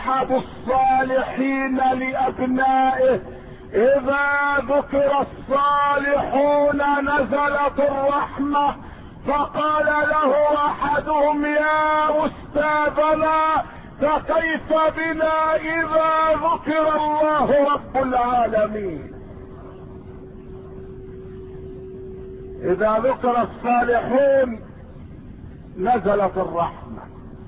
احد الصالحين لابنائه اذا ذكر الصالحون نزلت الرحمة، فقال له احدهم يا استاذنا فكيف بنا اذا ذكر الله رب العالمين؟ اذا ذكر الصالحون نزلت الرحمة،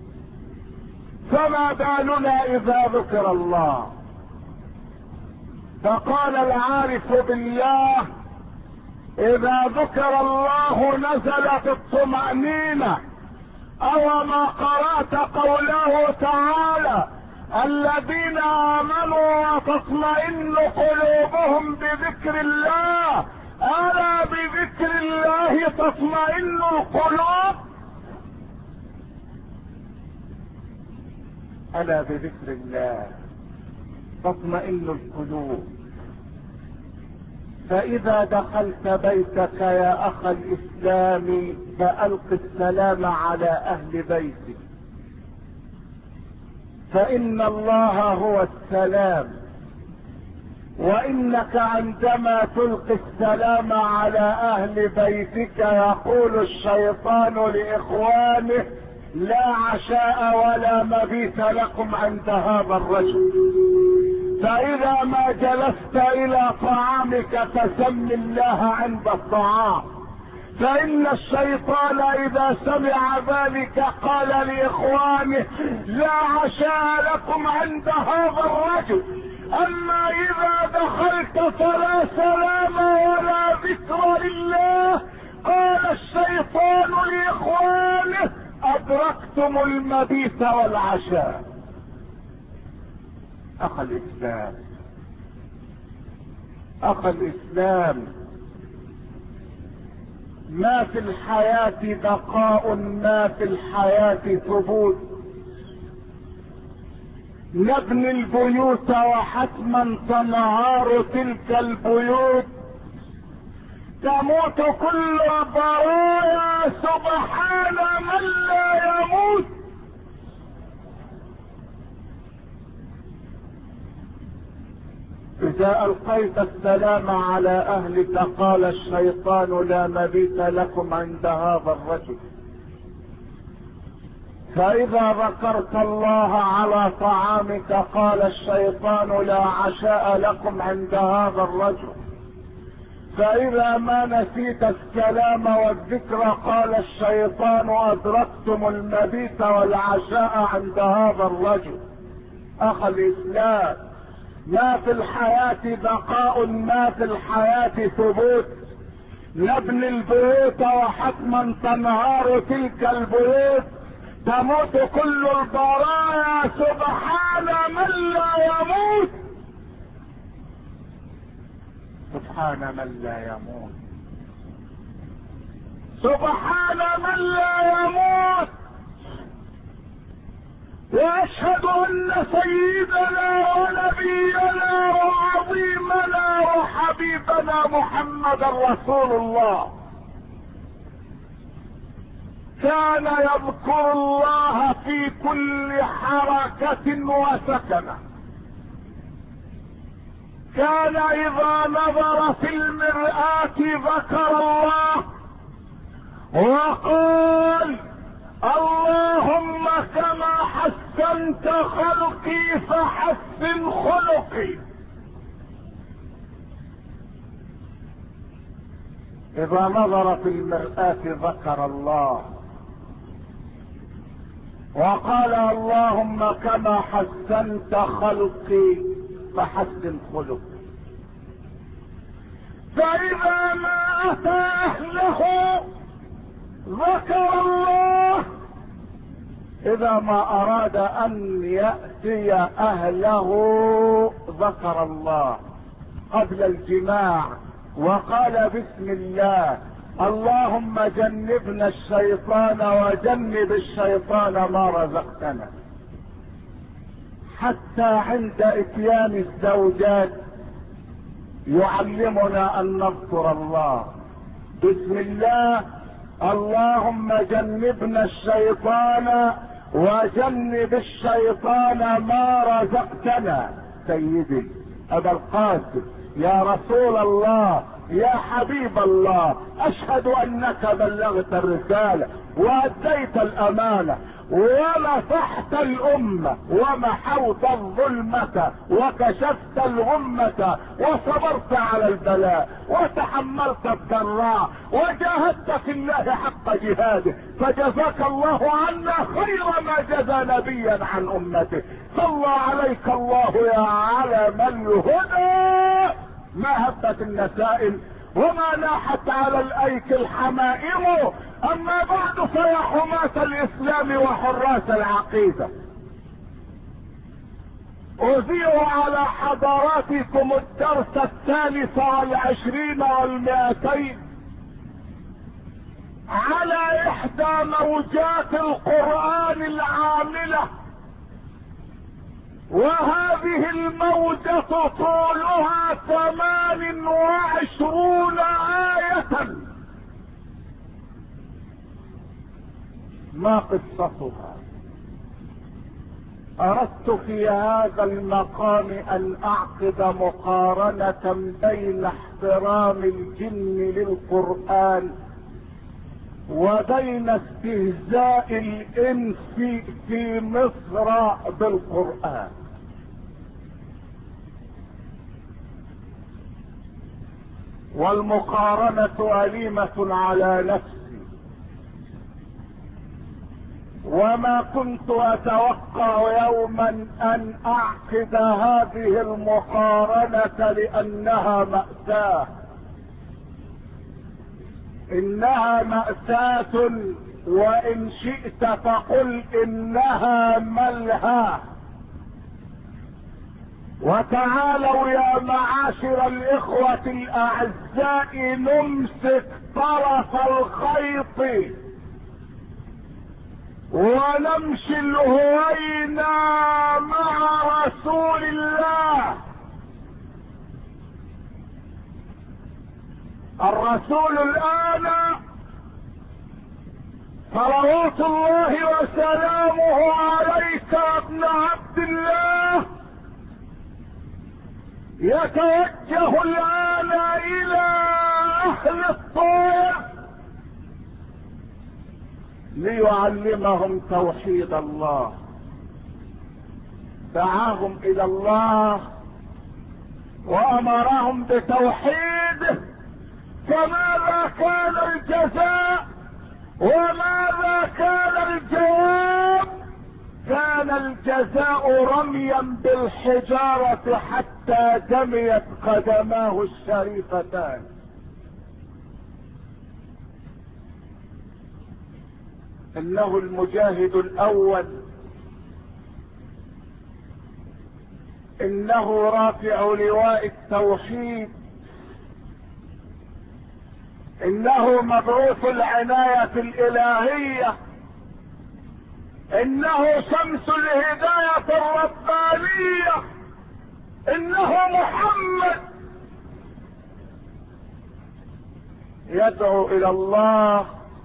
فما بالنا اذا ذكر الله؟ فقال العارف بالله اذا ذكر الله نزلت الطمأنينة. او ما قرأت قوله تعالى الذين امنوا وتطمئن قلوبهم بذكر الله، الا بذكر الله تطمئن القلوب، الا بذكر الله تطمئن القلوب. فاذا دخلت بيتك يا اخ الاسلام فالق السلام على اهل بيتك، فان الله هو السلام، وانك عندما تلقي السلام على اهل بيتك يقول الشيطان لاخوانه لا عشاء ولا مبيت لكم عند هذا الرجل. فاذا ما جلست الى طعامك فسم الله عند الطعام، فان الشيطان اذا سمع ذلك قال لاخوانه لا عشاء لكم عند هذا الرجل. اما اذا دخلت فلا سلام ولا ذكر لله، قال الشيطان لاخوانه ادركتم المبيت والعشاء. اخ الاسلام، اخ الاسلام، ما في الحياة بقاء، ما في الحياة ثبوت. نبني البيوت وحتما تنهار تلك البيوت، تموت كل البرايا سبحان من لا يموت. اذا القيت السلام على اهلك قال الشيطان لا مبيت لكم عند هذا الرجل. فاذا ذكرت الله على طعامك قال الشيطان لا عشاء لكم عند هذا الرجل. فاذا ما نسيت السلام والذكر قال الشيطان ادركتم المبيت والعشاء عند هذا الرجل. اخ الاسلام، ما في الحياة بقاء، ما في الحياة ثبوت. نبني البيوت وحتما تنهار تلك البيوت، تموت كل البرايا سبحان من لا يموت. سبحان من لا يموت، سبحان من لا يموت. واشهد ان سيدنا ونبينا وعظيمنا وحبيبنا محمد رسول الله كان يذكر الله في كل حركة وسكنة. كان اذا نظر في المرآة ذكر الله وقال اللهم كما حسنت خلقي فحسن خلقي. اذا نظر في المرآة ذكر الله وقال اللهم كما حسنت خلقي فحسن خلقي. فاذا ما اتى اهله ذكر الله. اذا ما اراد ان يأتي اهله ذكر الله قبل الجماع وقال بسم الله اللهم جنبنا الشيطان وجنب الشيطان ما رزقتنا. حتى عند اتيان الزوجات يعلمنا ان نذكر الله بسم الله اللهم جنبنا الشيطان وجنب الشيطان ما رزقتنا. سيدي ابا القاسم، يا رسول الله، يا حبيب الله، اشهد انك بلغت الرسالة واديت الامانة ونصحت الامة ومحوت الظلمة وكشفت الغمة وصبرت على البلاء وتحملت الضراء وجاهدت في الله حق جهاده، فجزاك الله عنا خير ما جزى نبيا عن امته. صلى عليك الله يا علم الهدى. ما هبت النسائم وما ناحت على الايك الحمائم. اما بعد فيا حماة الاسلام وحراس العقيدة، اذيع على حضراتكم الدرس 23 و200 على احدى موجات القرآن العاملة، وهذه الموجة طولها 28 آية. ما قصتها؟ اردت في هذا المقام ان اعقد مقارنة بين احترام الجن للقرآن وبين استهزاء الانس في مصر بالقرآن. والمقارنة أليمة على نفسي، وما كنت اتوقع يوما ان اعقد هذه المقارنة لانها مأساة. انها مأساة، وان شئت فقل انها ملهى. وتعالوا يا معاشر الاخوة الاعزاء نمسك طرف الخيط ونمشي الهوينا مع رسول الله. الرسول الآن صلوات الله وسلامه عليك يا ابن عبد الله يتوجه الآن إلى أهل الطائف ليعلمهم توحيد الله. دعاهم إلى الله وأمرهم بتوحيده، فماذا كان الجزاء وماذا كان الجواب؟ كان الجزاء رميا بالحجارة حتى دميت قدماه الشريفتان. انه المجاهد الاول، انه رافع لواء التوحيد، انه مبعوث العناية الالهية، انه شمس الهداية الربانية، انه محمد يدعو الى الله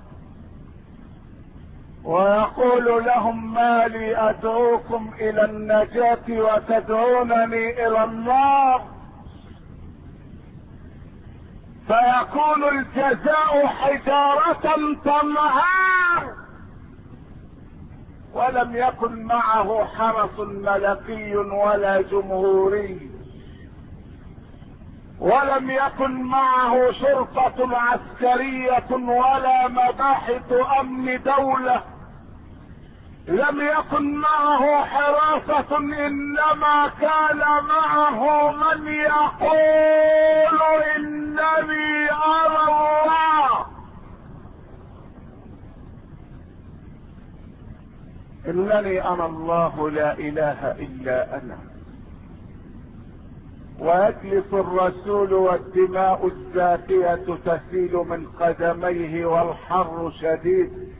ويقول لهم: ما لي ادعوكم الى النجاة وتدعونني الى النار. فيكون الجزاء حجارة تنهار، ولم يكن معه حرس ملكي ولا جمهوري، ولم يكن معه شرطة عسكرية ولا مباحث امن دولة، لم يكن معه حراسة، انما كان معه من يقول: انني ارى الله، انني انا الله لا اله الا انا. ويجلس الرسول والدماء الزاكية تسيل من قدميه والحر شديد،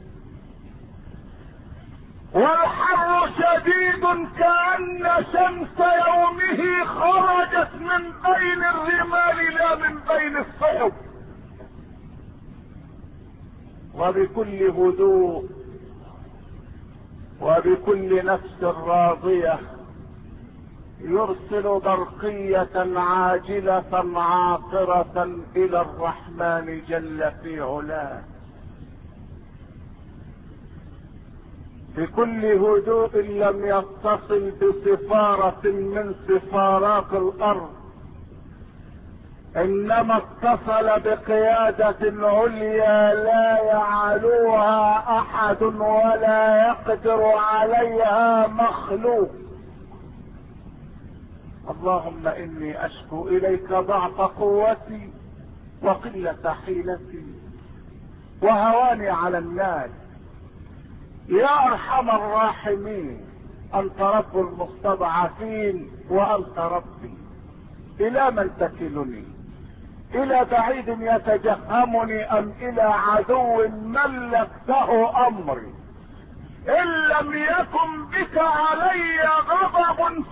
والحر شديد كأن شمس يومه خرجت من بين الرمال لا من بين الصحب. وبكل هدوء وبكل نفس راضية يرسل برقية عاجلة عاقرة إلى الرحمن جل في علاه بكل هدوء لم يتصل بسفارة من سفارات الأرض، إنما اتصل بقيادة عليا لا يعلوها أحد ولا يقدر عليها مخلوق. اللهم إني أشكو إليك ضعف قوتي وقلة حيلتي وهواني على الناس. يا أرحم الراحمين، أنت رب المستضعفين وأنت ربي. إلى من تكلني؟ إلى بعيد يتجهمني أم إلى عدو ملكته أمري؟ إن لم يكن بك علي غضب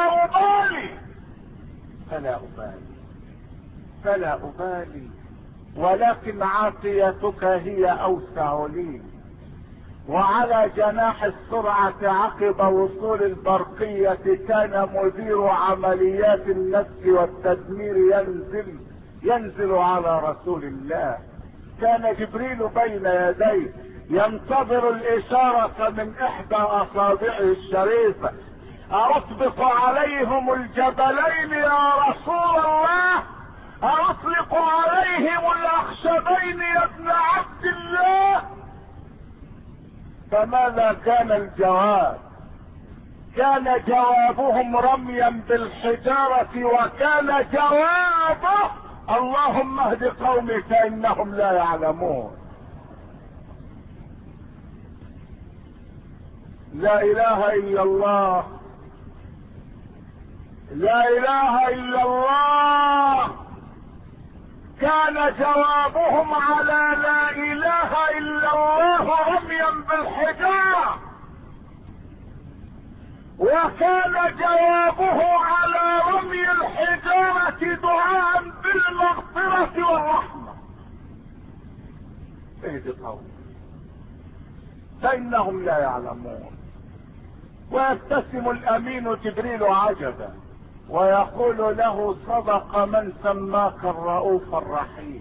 فلا أبالي ولكن عافيتك هي أوسع لي. وعلى جناح السرعة عقب وصول البرقية كان مدير عمليات النسف والتدمير ينزل على رسول الله. كان جبريل بين يديه ينتظر الإشارة من إحدى أصابعه الشريفة. أرطبق عليهم الجبلين يا رسول الله؟ أطلق عليهم الأخشبين يا ابن عبد الله؟ فماذا كان الجواب؟ كان جوابهم رميا بالحجارة، وكان جوابه اللهم اهد قومي فإنهم لا يعلمون. لا إله إلا الله، لا إله إلا الله. كان جوابهم على لا إله إلا الله رميا بالحجارة، وكان جوابه على رمي الحجارة دعاء بالمغفرة والرحمة. اهد قوم فإنهم لا يعلمون. ويبتسم الأمين جبريل عجبا ويقول له صدق من سماك الرؤوف الرحيم.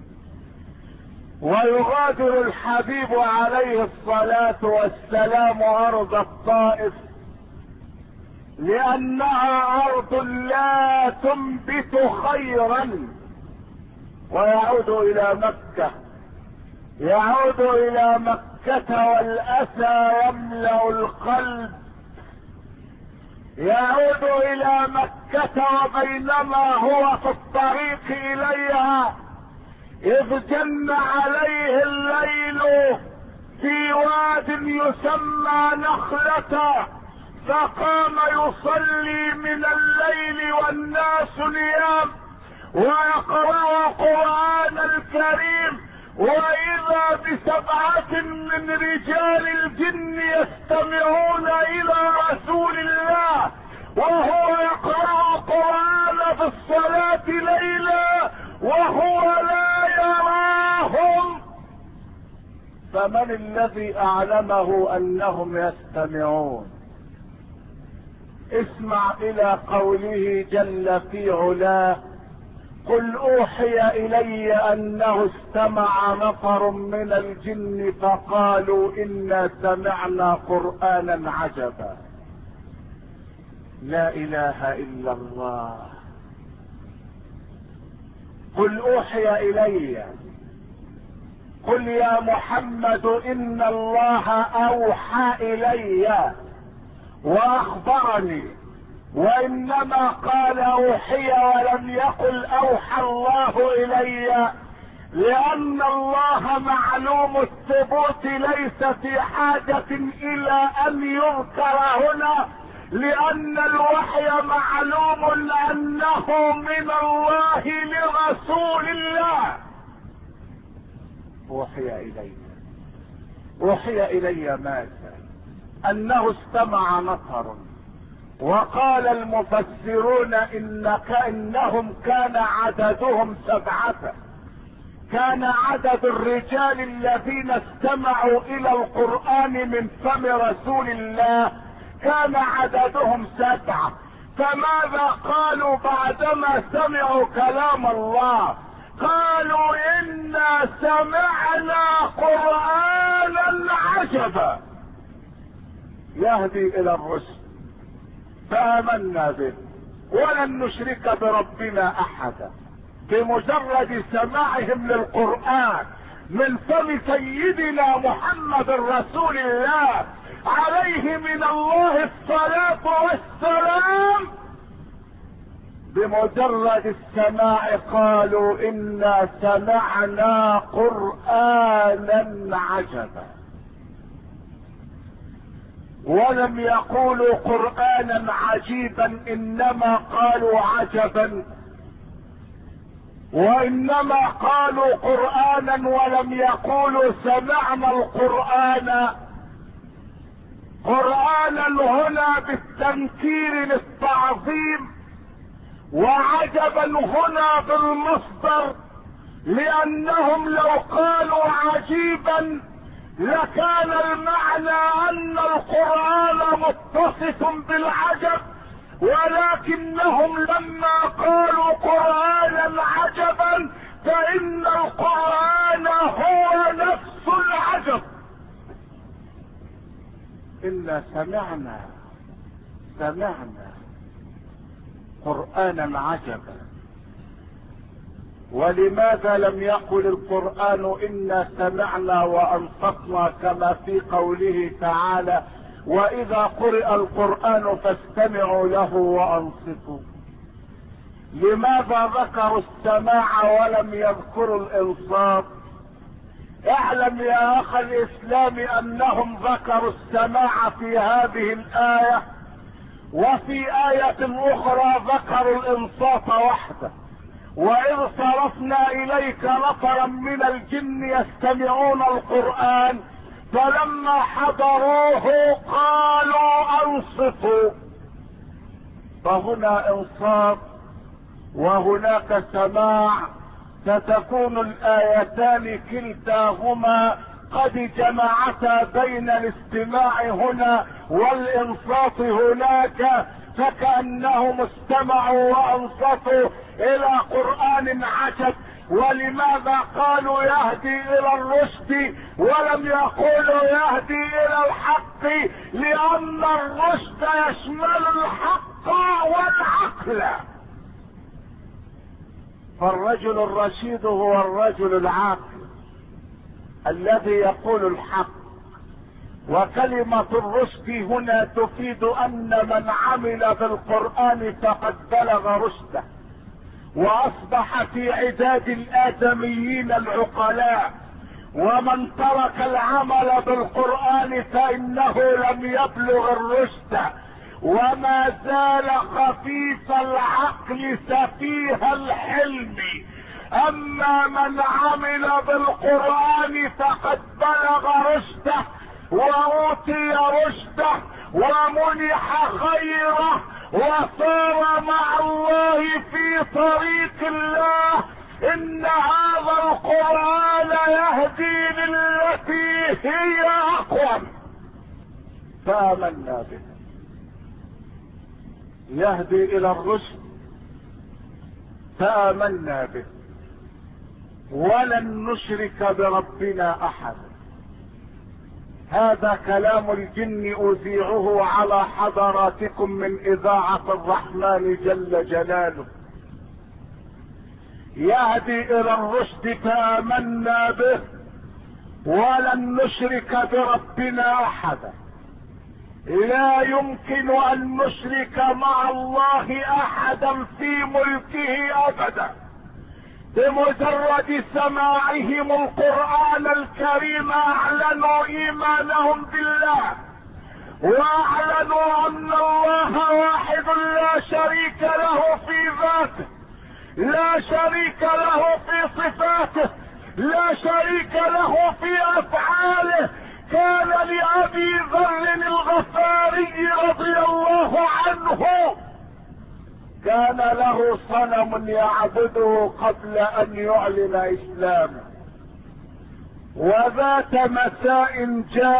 ويغادر الحبيب عليه الصلاة والسلام أرض الطائف لأنها أرض لا تنبت خيرا، ويعود إلى مكة. يعود إلى مكة والأسى يملأ القلب. يعود إلى مكة وبينما هو في الطريق إليها إذ جن عليه الليل في واد يسمى نخلة، فقام يصلي من الليل والناس نيام ويقرأ القرآن الكريم، وإذا ب7 من رجال الجن يستمعون إلى رسول الله وهو يقرأ القرآن في الصلاة ليلا وهو لا يراهم. فمن الذي أعلمه أنهم يستمعون؟ اسمع إلى قوله جل في علاه: قل أوحي إلي أنه استمع نفر من الجن فقالوا إنا سمعنا قرآنا عجبا. لا إله إلا الله. قل أوحي إلي، قل يا محمد إن الله أوحى إلي وأخبرني، وإنما قال أوحي ولم يقل أوحى الله إلي، لأن الله معلوم الثبوت ليس في حاجة إلى أن يذكر هنا، لأن الوحي معلوم أنه من الله لرسول الله. أوحي إلي ماذا؟ أنه استمع نفر، وقال المفسرون إنهم كان عددهم 7، كان عدد الرجال الذين استمعوا الى القرآن من فم رسول الله كان عددهم 7. فماذا قالوا بعدما سمعوا كلام الله؟ قالوا إنا سمعنا قرآنا عجبا يهدي الى الرشد فآمنا به ولن نشرك بربنا احدا. بمجرد سماعهم للقرآن من فم سيدنا محمد رسول الله عليه من الله الصلاة والسلام، بمجرد السماع قالوا إنا سمعنا قرآنا عجبا. ولم يقولوا قرآنا عجيبا، إنما قالوا عجبا، وإنما قالوا قرآنا ولم يقولوا سمعنا القرآن. قرآنا هنا بالتنكير للتعظيم، وعجبا هنا بالمصدر، لأنهم لو قالوا عجيبا لكان المعنى أن القرآن متصف بالعجب، ولكنهم لما قالوا قرآنا عجبا فإن القرآن هو نفس العجب. إنا سمعنا قرآنا عجبا. ولماذا لم يقل القرآن إنا سمعنا وأنصتنا كما في قوله تعالى وإذا قرئ القرآن فاستمعوا له وأنصتوا؟ لماذا ذكروا السماع ولم يذكروا الإنصات؟ اعلم يا أخ الإسلام أنهم ذكروا السماع في هذه الآية، وفي آية أخرى ذكروا الإنصات وحده. وإذ صرفنا إليك نفرا من الجن يستمعون القرآن فلما حضروه قالوا أنصتوا. فهنا إنصات وهناك سماع، ستكون الآيتان كلتاهما قد جمعتا بين الاستماع هنا والإنصات هناك، فكأنهم استمعوا وأنصتوا إلى قرآن عجب. ولماذا قالوا يهدي إلى الرشد ولم يقولوا يهدي إلى الحق؟ لأن الرشد يشمل الحق والعقل. فالرجل الرشيد هو الرجل العاقل الذي يقول الحق. وكلمة الرشد هنا تفيد أن من عمل بالقرآن فقد بلغ رشده وأصبح في عداد الآدميين العقلاء، ومن ترك العمل بالقرآن فإنه لم يبلغ الرشد وما زال خفيف العقل سفيه الحلم. أما من عمل بالقرآن فقد بلغ رشده وأوتي رشده ومنح خيره وصار مع الله في طريق الله. إن هذا القرآن يهدي للتي هي أقوم فآمنا به. يهدي إلى الرشد فآمنا به ولن نشرك بربنا أحدا. هذا كلام الجن أذيعه على حضراتكم من إذاعة الرحمن جل جلاله. يهدي إلى الرشد فآمنا به ولن نشرك بربنا أحدا. لا يمكن أن نشرك مع الله أحدا في ملكه أبدا. بمجرد سماعهم القرآن الكريم أعلنوا إيمانهم بالله، وأعلنوا أن الله واحد لا شريك له في ذاته، لا شريك له في صفاته، لا شريك له في أفعاله. كان لأبي ذر الغفاري رضي الله عنه كان له صنم يعبده قبل ان يعلن اسلامه، وذات مساء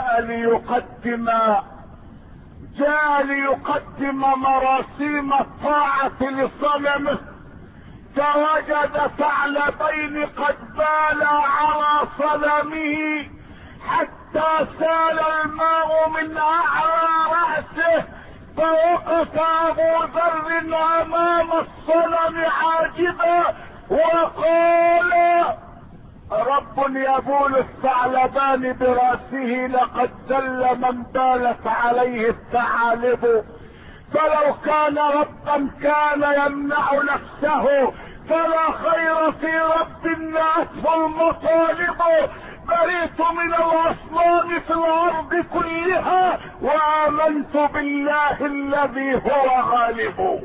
جاء ليقدم مراسيم الطاعة لصنمه، فوجد ثعلبين قد بالا على صنمه حتى سال الماء من اعلى رأسه، فوقف ابو ذر امام الصنم عاجبا وقال: رب يبول الثعلبان برأسه، لقد ذل من بالت عليه الثعالب، فلو كان ربا كان يمنع نفسه، فلا خير في رب نأته المطالب، بريت من الاصنام في الارض كلها، وامنت بالله الذي هو غالب.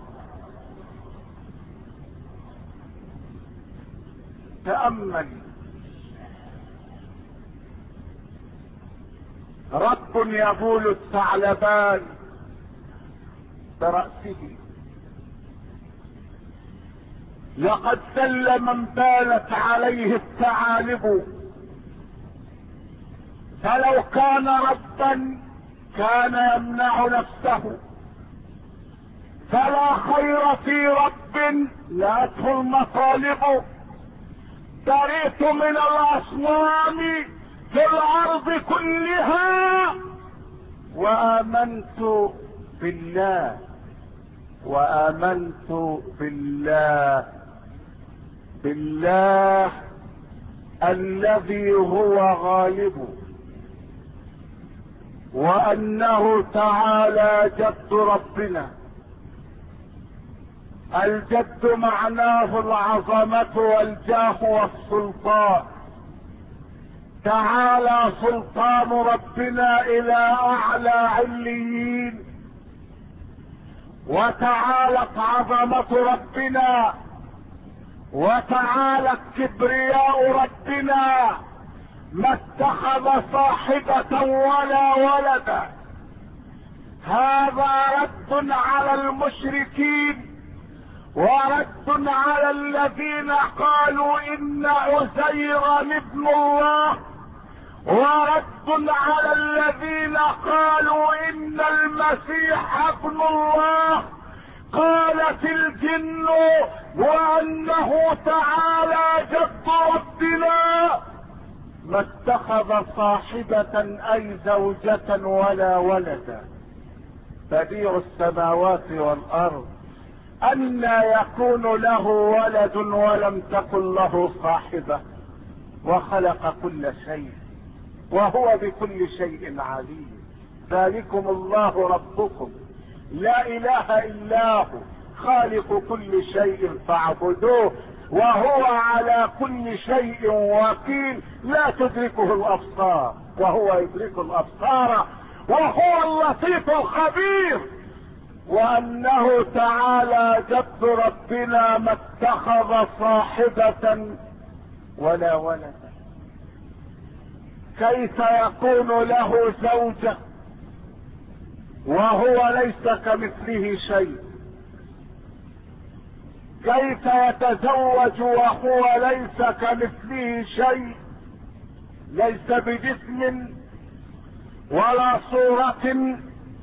تأمل، رب يبول الثعلبان برأسه، لقد ذل من بالت عليه الثعالب، فلو كان ربا كان يمنع نفسه، فلا خير في رب نأته المطالب، بريت من الاصنام في الارض كلها، وامنت بالله الذي هو غالب، وانه تعالى جد ربنا. الجد معناه العظمة والجاه والسلطان، تعالى سلطان ربنا الى اعلى عليين، وتعالت عظمة ربنا، وتعالت كبرياء ربنا، ما اتخذ صاحبة ولا ولدا. هذا رد على المشركين، ورد على الذين قالوا ان عزيرا ابن الله، ورد على الذين قالوا ان المسيح ابن الله. قالت الجن وانه تعالى جد ربنا ما اتخذ صاحبة اي زوجة ولا ولدا، بديع السماوات والارض، أن يكون له ولد ولم تكن له صاحبة، وخلق كل شيء وهو بكل شيء عليم. ذلكم الله ربكم لا اله الا هو، خالق كل شيء فاعبدوه، وهو على كل شيء وكيل، لا تدركه الابصار وهو يدرك الابصار، وهو اللطيف الخبير. وانه تعالى جد ربنا ما اتخذ صاحبة ولا ولدا. كيف يكون له زوجة وهو ليس كمثله شيء؟ كيف يتزوج وهو ليس كمثله شيء؟ ليس بجسم ولا صورة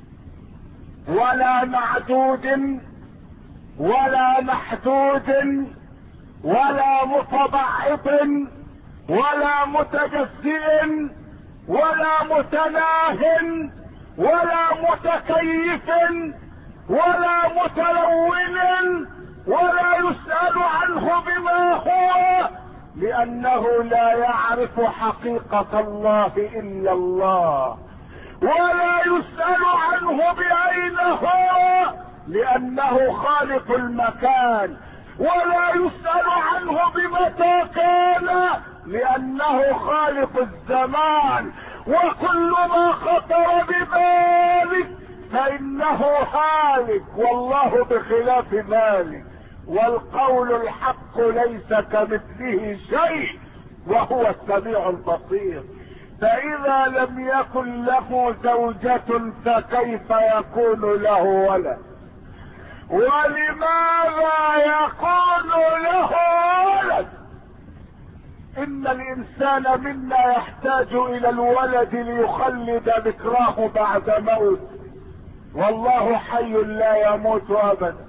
ولا معدود ولا محدود ولا متبعض ولا متجزئ ولا متناه ولا متكيف ولا متلون، ولا يسأل عنه بما هو، لأنه لا يعرف حقيقة الله إلا الله. ولا يسأل عنه بأين هو، لأنه خالق المكان. ولا يسأل عنه بمتى كان، لأنه خالق الزمان. وكل ما خطر ببالك فإنه هالك، والله بخلاف ذلك. والقول الحق ليس كمثله شيء وهو السميع البصير. فإذا لم يكن له زوجة فكيف يكون له ولد؟ ولماذا يكون له ولد؟ ان الانسان منا يحتاج الى الولد ليخلد ذكراه بعد موت، والله حي لا يموت ابدا،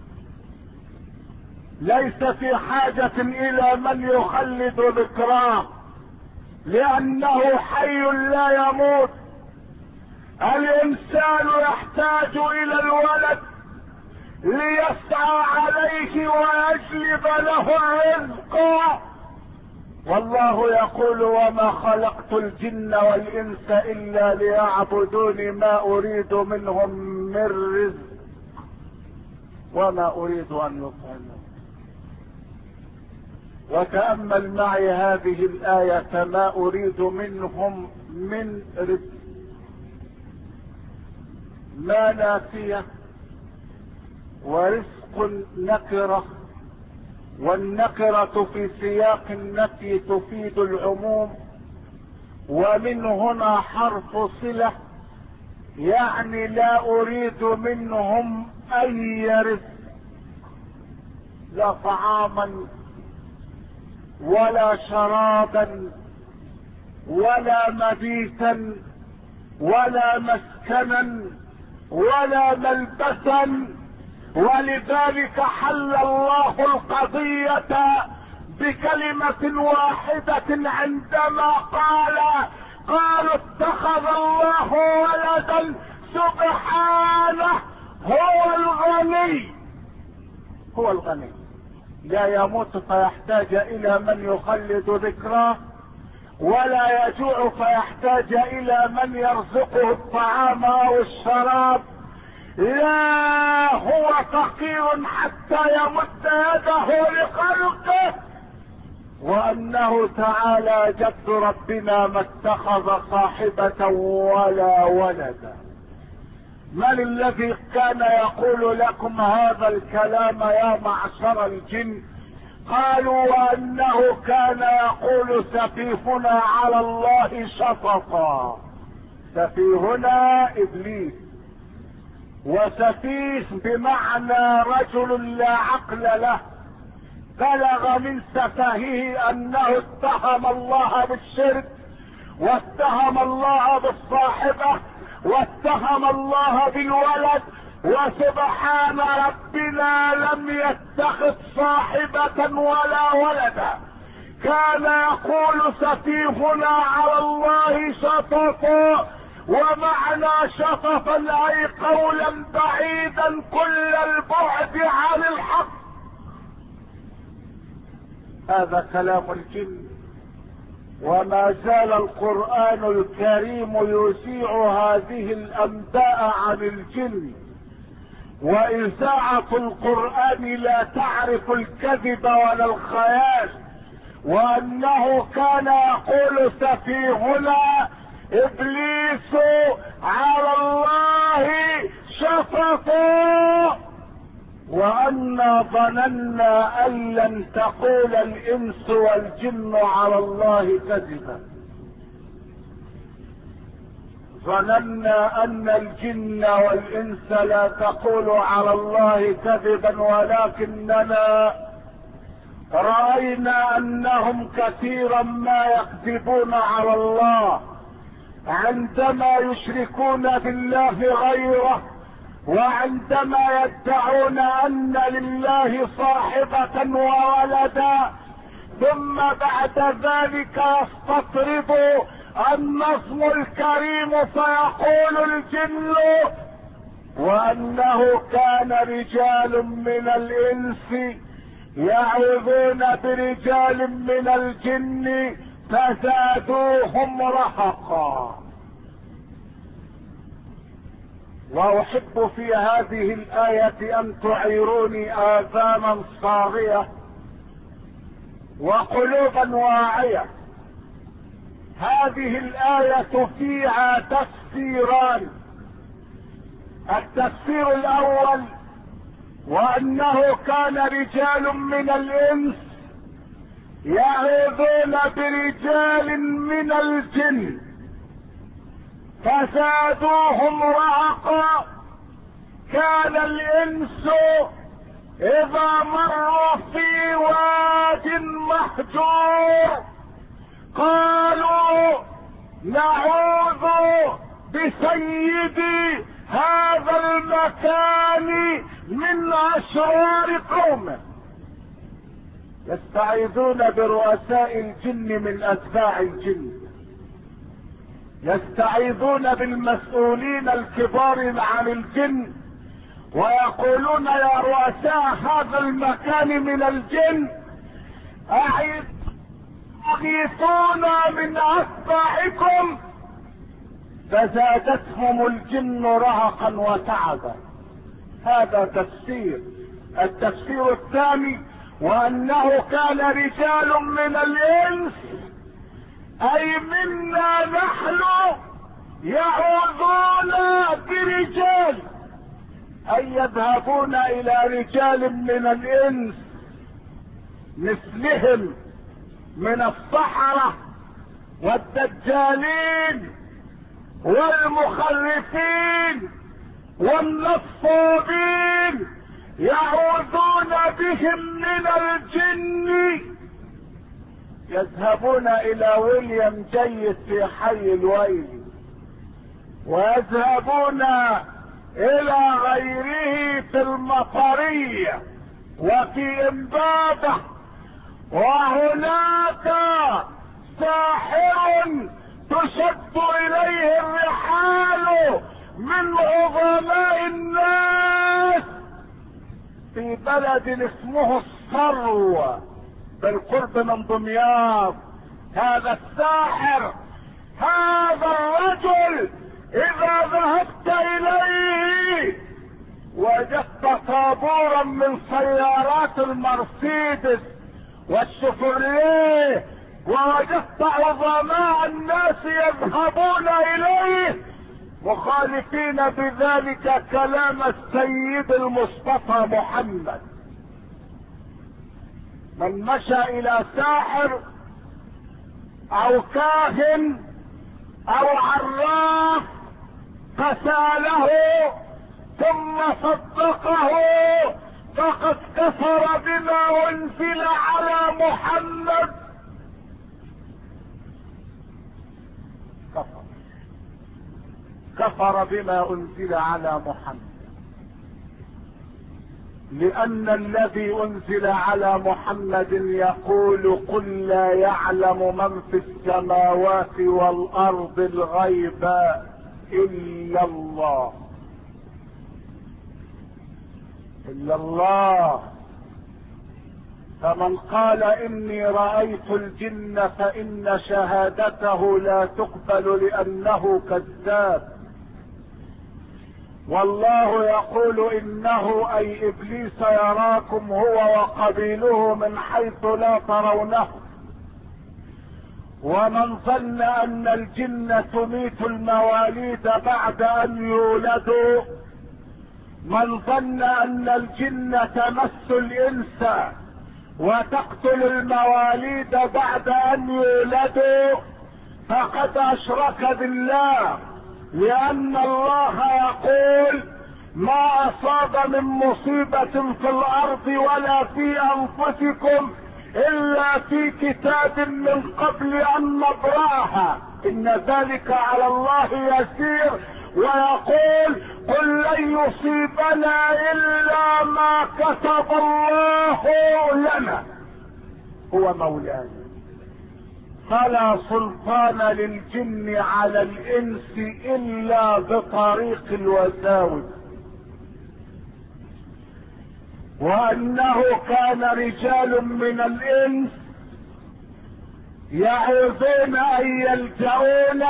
ليس في حاجة الى من يخلد ذكراه لانه حي لا يموت. الانسان يحتاج الى الولد ليسعى عليه ويجلب له الرزق، والله يقول وما خلقت الجن والانس الا ليعبدون ما اريد منهم من رزق وما اريد ان يطعمون. وتأمل معي هذه الآية، ما اريد منهم من رزق، ما نافية ورزق نكرة، والنكرة في سياق النفي تفيد العموم، ومن هنا حرف صلة، يعني لا اريد منهم اي رزق، لا طعاما ولا شرابا ولا مبيتا ولا مسكنا ولا ملبسا. ولذلك حل الله القضية بكلمة واحدة عندما قالوا اتخذ الله ولدا سبحانه، هو الغني، هو الغني لا يموت فيحتاج الى من يخلد ذكراه، ولا يجوع فيحتاج الى من يرزقه الطعام او الشراب، لا هو فقير حتى يمد يده لخلقه. وانه تعالى جد ربنا ما اتخذ صاحبة ولا ولدا. من الذي كان يقول لكم هذا الكلام يا معشر الجن؟ قالوا وانه كان يقول سفيهنا على الله شططا. سفيهنا ابليس، وسفيه بمعنى رجل لا عقل له، بلغ من سفهه انه اتهم الله بالشرك، واتهم الله بالصاحبة، واتهم الله بالولد. وسبحان ربنا لم يتخذ صاحبة ولا ولدا. كان يقول سفيهنا على الله شططا، ومعنى شططا اي قولا بعيدا كل البعد عن الحق. هذا كلام الجن، وما زال القرآن الكريم يذيع هذه الانباء عن الجن. واذاعة القرآن لا تعرف الكذب ولا الخيال. وانه كان يقول سفيهنا ابليس على الله شططا، وأنا ظننا ان لن تقول الانس والجن على الله كذبا. ظننا ان الجن والانس لا تقول على الله كذبا، ولكننا رأينا انهم كثيرا ما يكذبون على الله عندما يشركون بالله غيره، وعندما يدعون ان لله صاحبة وولدا، ثم بعد ذلك يستطرد النظم الكريم فيقول الجن وانه كان رجال من الانس يعوذون برجال من الجن فزادوهم رهقا. واحب في هذه الآية ان تعيروني آذانا صاغية وقلوبا واعية. هذه الآية فيها تفسيران. التفسير الاول وانه كان رجال من الانس يعوذون برجال من الجن فزادوهم رهقا. كان الانس اذا مروا في واد مهجور قالوا نعوذ بسيد هذا المكان من اشرار قومه. يستعيذون برؤساء الجن من اتباع الجن، يستعيذون بالمسؤولين الكبار عن الجن ويقولون يا رؤساء هذا المكان من الجن اغيثونا من اتباعكم، فزادتهم الجن رهقا وتعبا. هذا تفسير. التفسير الثاني وانه كان رجال من الانس اي منا نحن يعوذون برجال اي يذهبون الى رجال من الانس مثلهم من السحرة والدجالين والمخرفين والنصابين، يعوذون بهم من الجن. يذهبون الى ويليام جيد في حي الويل، ويذهبون الى غيره في المطرية وفي امبابة، وهناك ساحر تشد اليه الرحال من عظماء الناس في بلد اسمه الصروة بالقرب من دمياط. هذا الساحر، هذا الرجل اذا ذهبت اليه وجدت طابورا من سيارات المرسيدس والشيفروليه، ووجدت عظماء الناس يذهبون اليه مخالفين بذلك كلام السيد المصطفى محمد. من مشى الى ساحر او كاهن او عراف فسأله ثم صدقه فقد كفر بما انزل على محمد. كفر بما انزل على محمد، لان الذي انزل على محمد يقول قل لا يعلم من في السماوات والارض الغيب الا الله، الا الله. فمن قال اني رأيت الجن فان شهادته لا تقبل لانه كذاب. والله يقول انه اي ابليس يراكم هو وقبيله من حيث لا ترونه. ومن ظن ان الجن تميت المواليد بعد ان يولدوا، من ظن ان الجن تمس الانس وتقتل المواليد بعد ان يولدوا فقد اشرك بالله، لان الله يقول ما اصاب من مصيبة في الارض ولا في انفسكم الا في كتاب من قبل ان نبراها ان ذلك على الله يسير. ويقول قل لن يصيبنا الا ما كتب الله لنا هو مولانا. فلا سلطان للجن على الانس الا بطريق الوساوس. وانه كان رجال من الانس يعوذون ان يلجؤون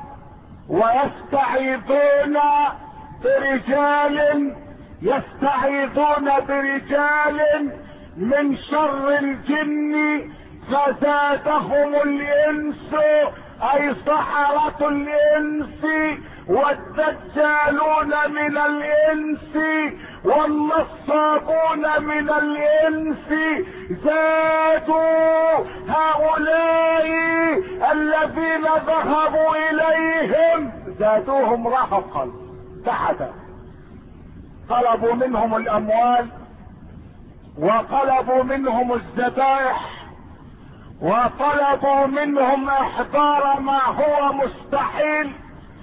ويستعيذون برجال، يستعيذون برجال من شر الجن، فزادهم الانس اي سحرة الانس والدجالون من الانس والنصابون من الانس، زادوا هؤلاء الذين ذهبوا اليهم زادوهم رهقا تعبا طلبوا منهم الاموال، وطلبوا منهم الذبائح، وطلبوا منهم احضار ما هو مستحيل،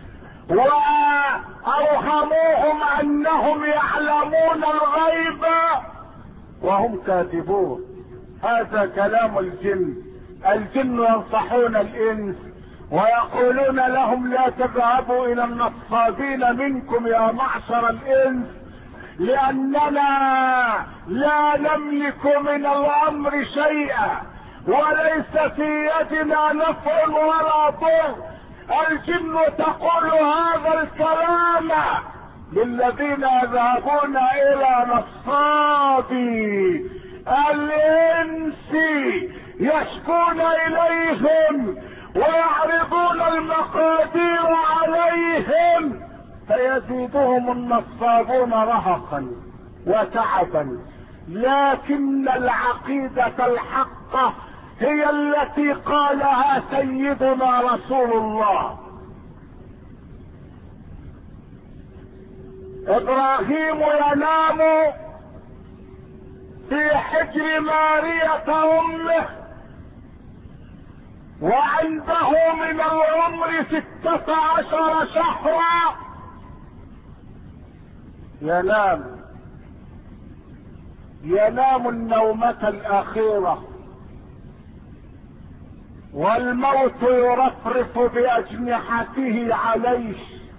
واوهموهم انهم يعلمون الغيب وهم كاذبون. هذا كلام الجن. الجن ينصحون الانس ويقولون لهم لا تذهبوا الى النصابين منكم يا معشر الانس، لاننا لا نملك من الامر شيئا، وليس في يدنا نفع ولا ضر. الجن تقول هذا الكلام للذين يذهبون الى نصابي الانس يشكون اليهم ويعرضون المقادير عليهم، فيزيدهم النصابون رهقا وتعبا. لكن العقيدة الحقة هي التي قالها سيدنا رسول الله. ابراهيم ينام في حجر مارية امه، وعنده من العمر 16 شهرا. ينام النومة الأخيرة، والموت يرفرف بأجنحته عليه.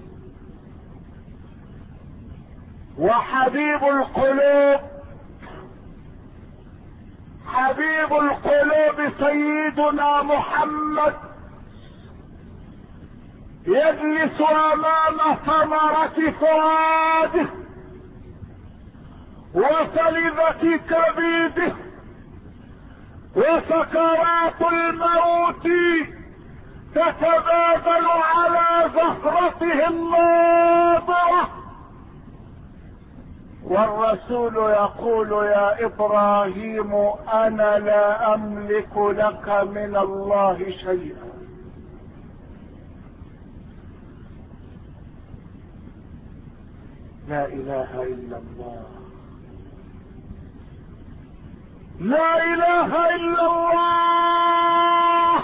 وحبيب القلوب سيدنا محمد يجلس امام ثمرة فؤاده وفلذة كبيده، وسكرات الموت تتبادل على زهرته الناضرة، والرسول يقول يا ابراهيم انا لا املك لك من الله شيئا. لا اله الا الله، لا اله الا الله.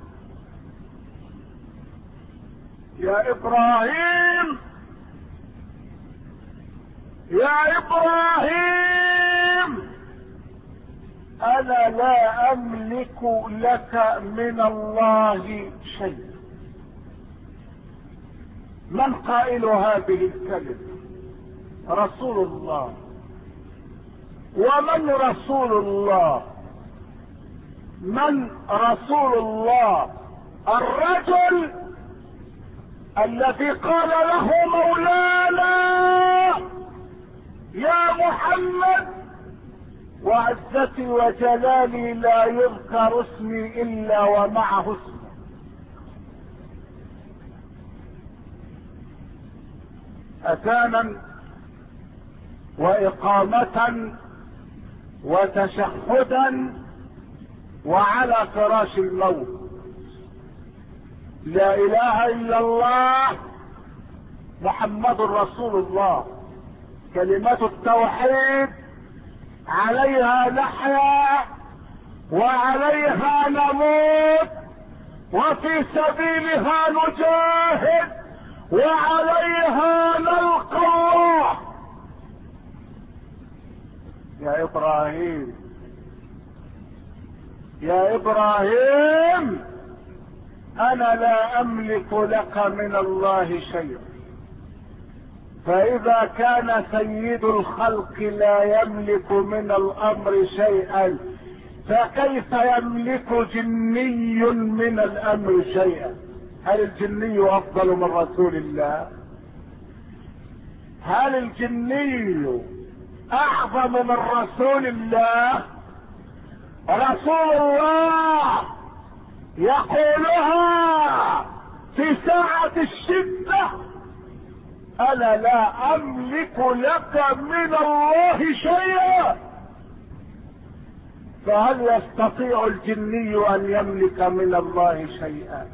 يا ابراهيم، يا ابراهيم انا لا املك لك من الله شيء. من قائل هذه الكلمة؟ رسول الله. ومن رسول الله؟ من رسول الله؟ الرجل الذي قال له مولانا يا محمد وعزتي وجلالي لا يذكر اسمي الا ومعه اسمه. اذانا واقامة وتشهدا وعلى فراش الموت. لا اله الا الله محمد رسول الله. كلمة التوحيد عليها نحيا وعليها نموت وفي سبيلها نجاهد وعليها نلقى الله. يا ابراهيم، يا ابراهيم انا لا املك لك من الله شيئا. فاذا كان سيد الخلق لا يملك من الامر شيئا، فكيف يملك جني من الامر شيئا؟ هل الجني افضل من رسول الله؟ هل الجني اعظم من رسول الله؟ رسول الله يقولها في ساعة الشدة: انا لا املك لك من الله شيئا. فهل يستطيع الجني ان يملك من الله شيئا؟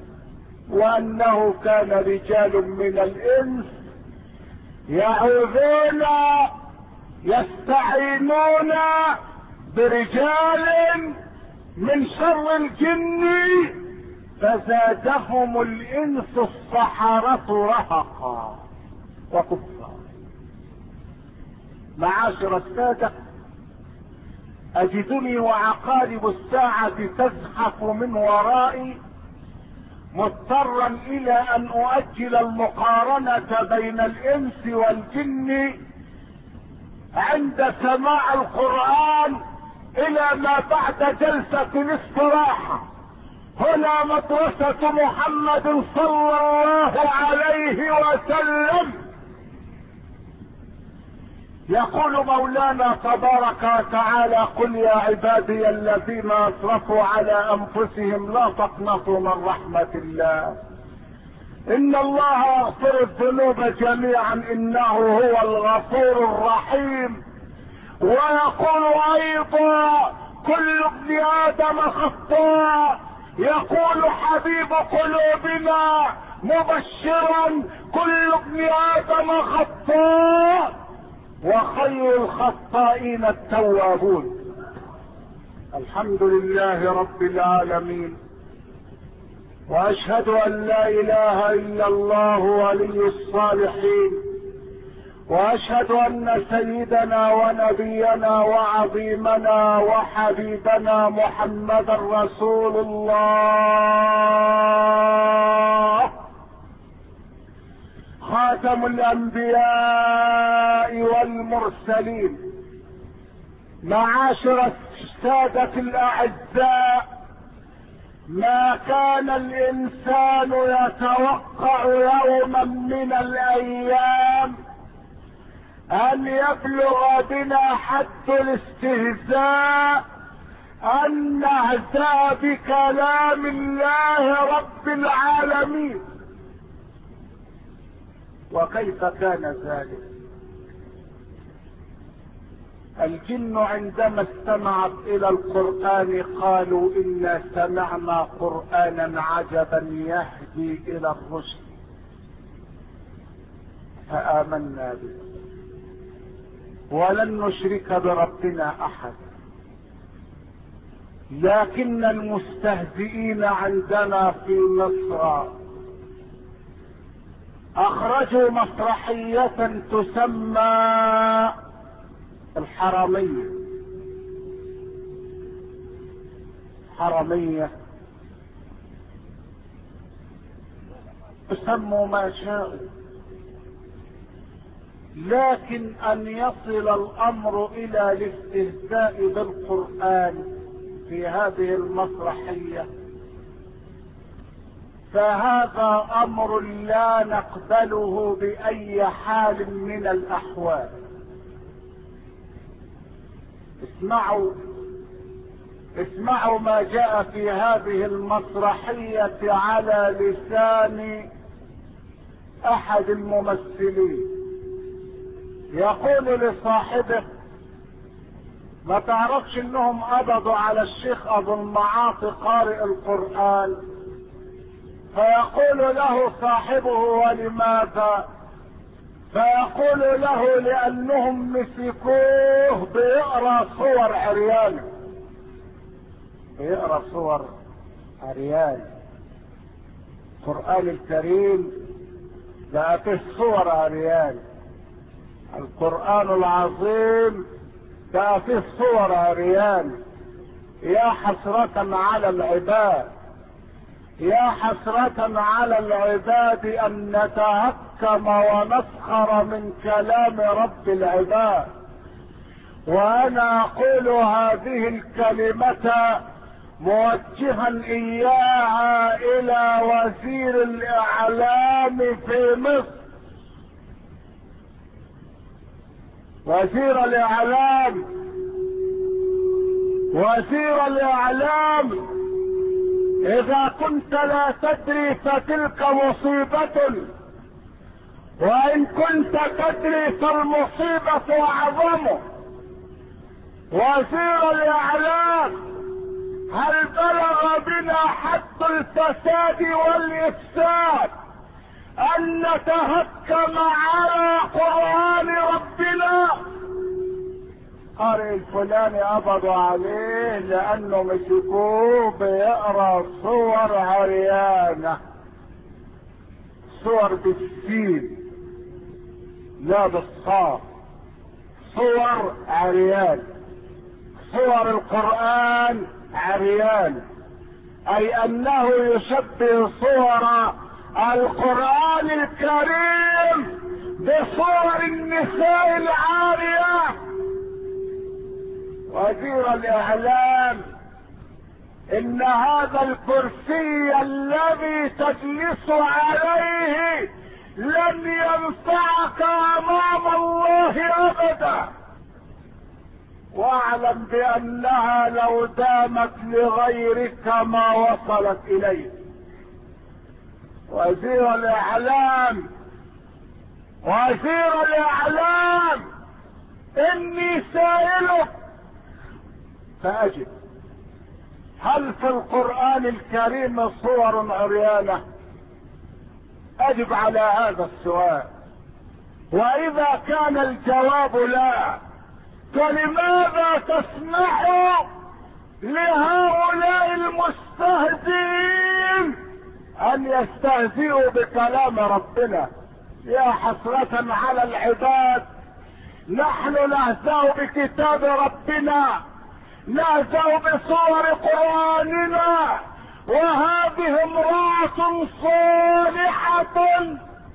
وانه كان رجال من الانس يعوذون يستعينون برجال من شر الجن فزادهم الانس السحرة رهقا وكفارا. معاشر السادة، اجدني وعقارب الساعة تزحف من ورائي مضطرا الى ان اؤجل المقارنة بين الانس والجن عند سماع القرآن الى ما بعد جلسة الاستراحة. هنا مدرسة محمد صلى الله عليه وسلم. يقول مولانا تبارك وتعالى: قل يا عبادي الذين اسرفوا على انفسهم لا تقنطوا من رحمة الله ان الله يغفر الذنوب جميعا انه هو الغفور الرحيم. ويقول ايضا: كل ابن ادم خطاء. يقول حبيب قلوبنا مبشرا: كل ابن ادم خطاء وخير الخطائين التوابون. الحمد لله رب العالمين، واشهد ان لا اله الا الله ولي الصالحين، واشهد ان سيدنا ونبينا وعظيمنا وحبيبنا محمدا رسول الله خاتم الانبياء والمرسلين. معاشر السادة الاعزاء، ما كان الانسان يتوقع يوما من الايام ان يبلغ بنا حد الاستهزاء ان نهزأ بكلام الله رب العالمين. وكيف كان ذلك؟ الجن عندما استمعت الى القرآن قالوا: انا سمعنا قرآنا عجبا يهدي الى الرشد فآمنا به ولن نشرك بربنا احد. لكن المستهزئين عندنا في مصر اخرجوا مسرحية تسمى الحرامية. حرامية تسموا ما شاءوا، لكن ان يصل الامر الى الاستهزاء بالقرآن في هذه المسرحية فهذا امر لا نقبله باي حال من الاحوال. اسمعوا ما جاء في هذه المسرحية على لسان احد الممثلين. يقول لصاحبه: ما تعرفش انهم قبضوا على الشيخ ابو المعاطي قارئ القرآن؟ فيقول له صاحبه: ولماذا؟ فيقول له: لانهم مسكوه بيقرأ صور عريانة. بيقرأ صور عريانة. القرآن الكريم بقى فيه صور عريانة. القرآن العظيم بقى فيه صور عريانة. يا حسرة على العباد، يا حسرة على العباد ان نتهكم ونسخر من كلام رب العباد. وانا اقول هذه الكلمة موجها اياها الى وزير الاعلام في مصر. وزير الاعلام، وزير الاعلام، اذا كنت لا تدري فتلك مصيبة، وان كنت تدري فالمصيبة اعظم. وزير الاعلام، هل بلغ بنا حد الفساد والافساد ان نتهكم على قرآن ربنا القارئ الفلاني قبضوا عليه لانه مسكوه بيقرا صور عريانة، صور بالسين لا بالصاد، صور عريان، صور القرآن عريان، اي انه يشبه صور القرآن الكريم بصور النساء العارية. وزير الاعلام ان هذا الكرسي الذي تجلس عليه لن ينفعك امام الله ابدا، واعلم بانها لو دامت لغيرك ما وصلت اليه. وزير الاعلام اني سائلك فاجب، هل في القرآن الكريم صور عريانة؟ اجب على هذا السؤال. واذا كان الجواب لا، فلماذا تسمح لهؤلاء المستهزئين ان يستهزئوا بكلام ربنا؟ يا حسرة على العباد، نحن نهزأ بكتاب ربنا، نهزأ بصور قرآننا، وهذه امرأة صالحة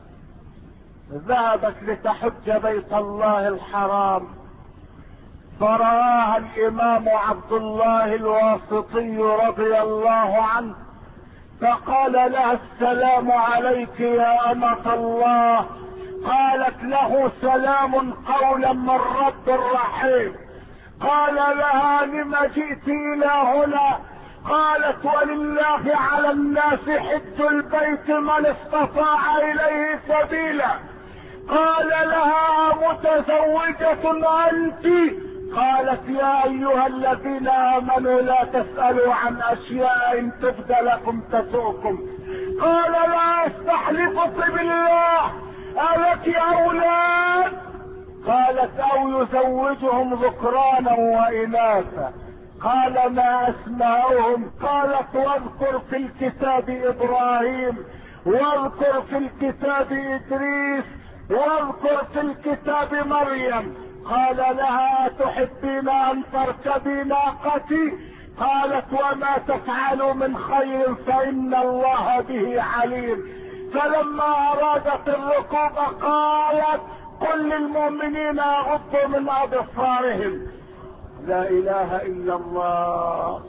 ذهبت لتحج بيت الله الحرام، فرآها الامام عبد الله الواسطي رضي الله عنه، فقال لها السلام عليك يا أمة الله. قالت له سلام قولا من رب رحيم. قال لها لم جئت الى هنا؟ قالت ولله على الناس حج البيت من استطاع اليه سبيلا. قال لها متزوجة انت؟ قالت يا ايها الذين امنوا لا تسألوا عن اشياء ان تبد لكم تسؤكم. قال لا استحلفك بالله الك اولاد؟ قالت او يزوجهم ذكرانا واناثا. قال ما اسماؤهم؟ قالت واذكر في الكتاب ابراهيم، واذكر في الكتاب ادريس، واذكر في الكتاب مريم. قال لها تحبين ان تركبي ناقتي؟ قالت وما تفعلوا من خير فان الله به عليم. فلما ارادت الركوب قالت قل للمؤمنين يغضوا من ابصارهم. لا اله الا الله،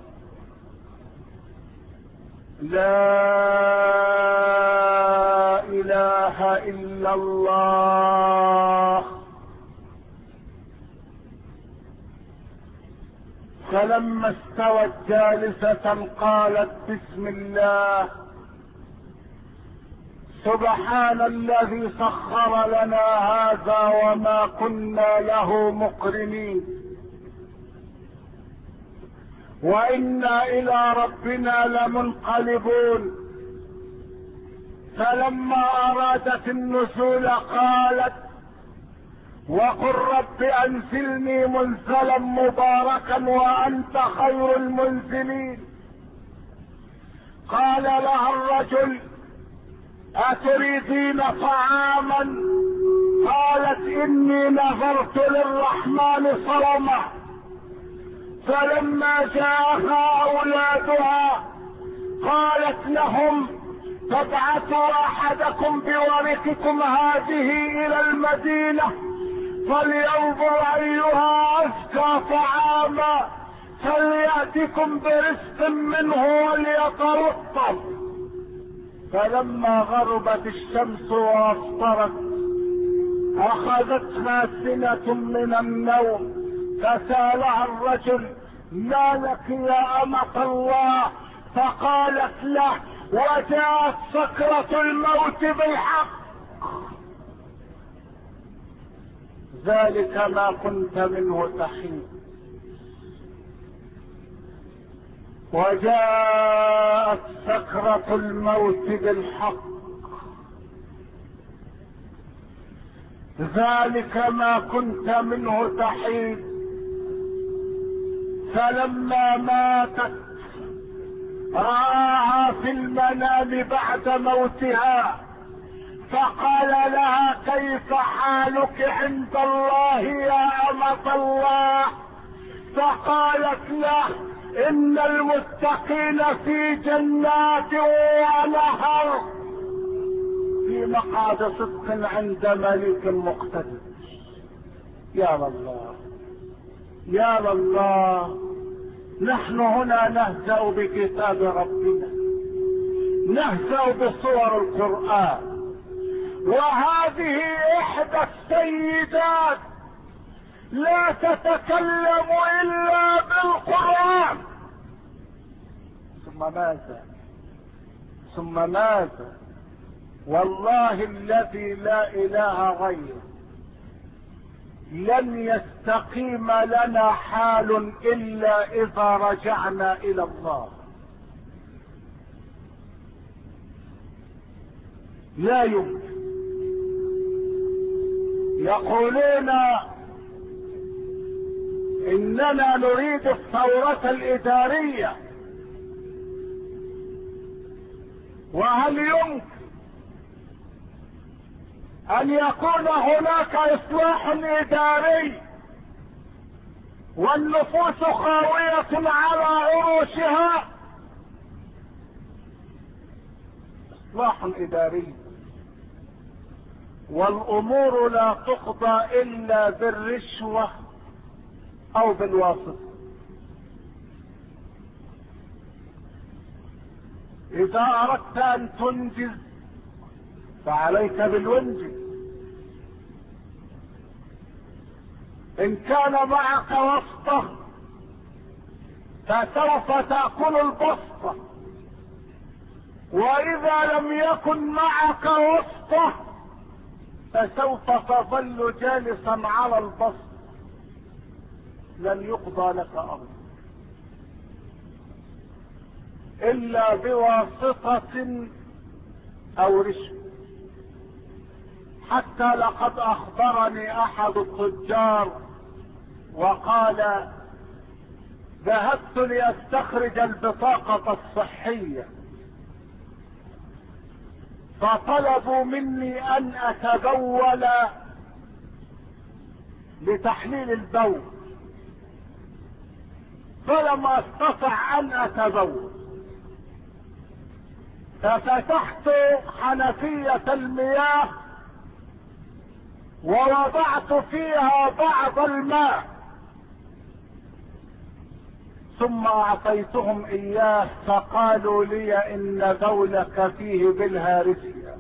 لا اله الا الله. فلما استوت جالسة قالت بسم الله، سبحان الذي سخر لنا هذا وما كنا له مقرنين وإنا إلى ربنا لمنقلبون. فلما أرادت النزول قالت وقل رب أنزلني منزلا مباركا وأنت خير المنزلين. قال لها الرجل أتريدين طعاما؟ قالت إني نذرت للرحمن صوما. فلما جاءها أولادها قالت لهم تبعثوا أحدكم بورقكم هذه إلى المدينة فلينظر أيها أزكى طعاما فليأتكم برزق منه وليترطب. فلما غربت الشمس وأفطرت أخذتها سنة من النوم، فسألها الرجل ما لك يا أمة الله؟ فقالت له وجاءت سكرة الموت بالحق. ذلك ما كنت منه تحيد. وجاءت سكرة الموت بالحق. ذلك ما كنت منه تحيد. فلما ماتت رآها في المنام بعد موتها، فقال لها كيف حالك عند الله يا أمة الله؟ فقالت له إن المتقين في جنات ونهر في مقعد صدق عند ملك مقتدر. يا الله يا الله، نحن هنا نهزأ بكتاب ربنا، نهزأ بصور القرآن، وهذه إحدى السيدات لا تتكلم إلا بالقرآن. ثم ماذا؟ والله الذي لا إله غيره لن يستقيم لنا حال إلا إذا رجعنا إلى الله. لا يمكن. يقولون إننا نريد الثورة الإدارية، وهل يمكن أن يكون هناك إصلاح إداري والنفوس خاوية على عروشها؟ إصلاح إداري والأمور لا تقضى إلا بالرشوة أو بالواسطة. إذا أردت أن تنجز فعليك بالونجز. إن كان معك واسطة فسوف تأكل البسطة، وإذا لم يكن معك واسطة فسوف تظل جالسا على البسط، لن يقضى لك أمر إلا بواسطة أو رشوة. حتى لقد أخبرني أحد التجار وقال ذهبت لأستخرج البطاقة الصحية، فطلبوا مني أن أتبول لتحليل البول، فلم أستطع أن أتبول، ففتحت حنفية المياه ووضعت فيها بعض الماء ثم أعطيتهم إياه، فقالوا لي إن بولك فيه بالهارسية.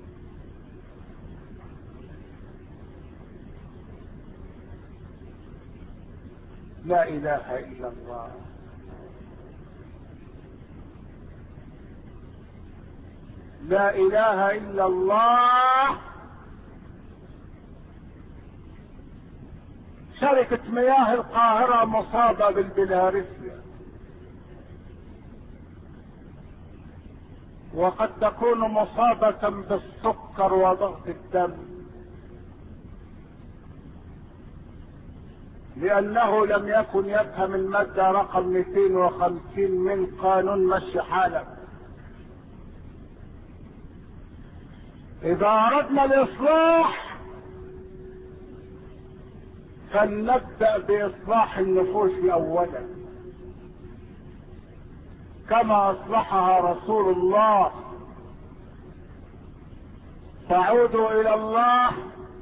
لا إله إلا الله. لا إله إلا الله. شركة مياه القاهرة مصابة بالبلهارسيا، وقد تكون مصابة بالسكر وضغط الدم، لأنه لم يكن يفهم المادة رقم 250 من قانون مشي حالك. إذا أردنا الإصلاح فلنبدأ بإصلاح النفوس أولا كما أصلحها رسول الله. تعودوا إلى الله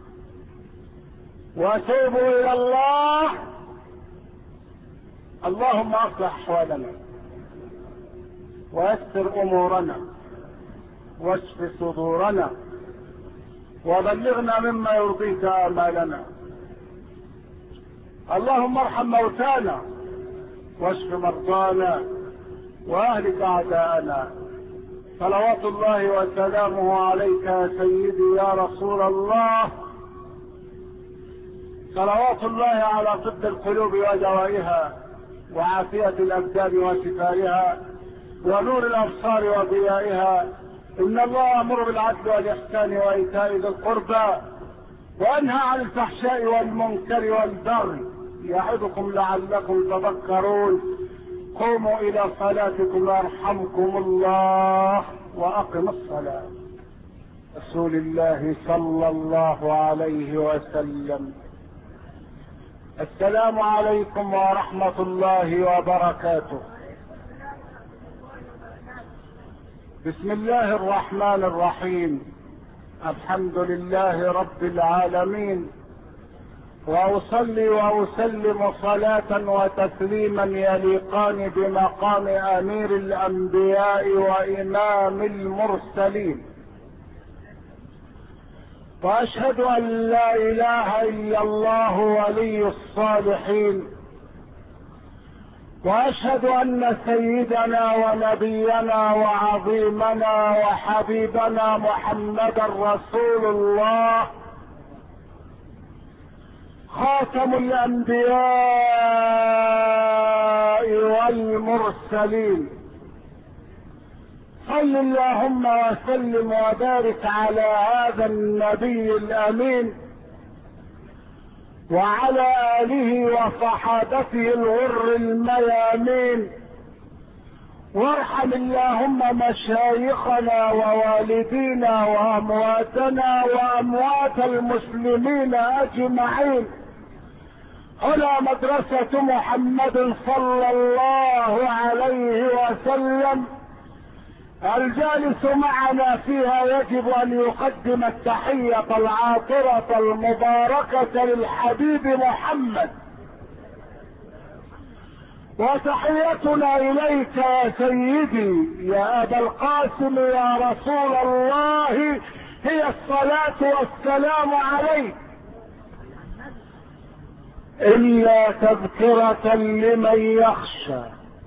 وتوبوا إلى الله. اللهم أصلح أحوالنا ويسر أمورنا واشف صدورنا وبلغنا مما يرضيك آمالنا. اللهم ارحم موتانا واشف مرضانا واهلك اعداءنا. صلوات الله وسلامه عليك يا سيدي يا رسول الله. صلوات الله على طب القلوب ودوائها وعافية الابدان وشفائها ونور الابصار وضيائها. ان الله يأمر بالعدل والاحسان وايتاء ذي القربى وينهى عن الفحشاء والمنكر والبغي يعظكم لعلكم تذكرون. قوموا الى صلاتكم يرحمكم الله واقم الصلاة. رسول الله صلى الله عليه وسلم. السلام عليكم ورحمة الله وبركاته. بسم الله الرحمن الرحيم. الحمد لله رب العالمين، واصلي واسلم صلاة وتسليما يليقان بمقام امير الانبياء وامام المرسلين، واشهد ان لا اله الا الله ولي الصالحين، واشهد ان سيدنا ونبينا وعظيمنا وحبيبنا محمدا رسول الله خاتم الانبياء والمرسلين. صل اللهم وسلم وبارك على هذا النبي الامين وعلى اله وصحابته الغر الميامين، وارحم اللهم مشايخنا ووالدينا وامواتنا واموات المسلمين اجمعين. هنا مدرسة محمد صلى الله عليه وسلم، الجالس معنا فيها يجب ان يقدم التحية العاطرة المباركة للحبيب محمد، وتحيتنا اليك يا سيدي يا ابا القاسم يا رسول الله هي الصلاة والسلام عليك، الا تذكرة لمن يخشى،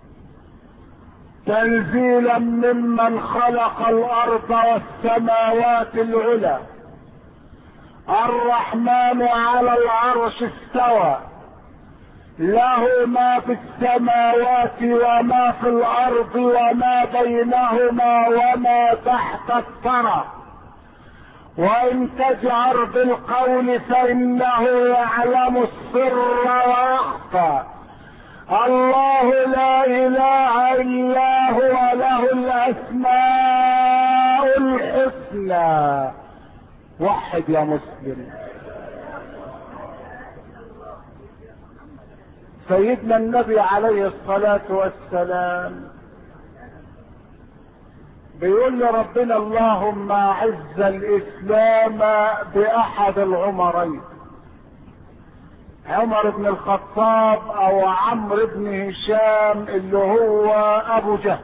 تنزيلا ممن خلق الارض والسماوات العلى، الرحمن على العرش استوى، له ما في السماوات وما في الارض وما بينهما وما تحت الثرى، وان تجهر بالقول فانه يعلم السر واخفى، الله لا اله الا هو له الاسماء الحسنى. وحد يا مسلم. سيدنا النبي عليه الصلاة والسلام بيقول لربنا اللهم اعز الاسلام باحد العمرين، عمر بن الخطاب او عمرو بن هشام اللي هو ابو جهل.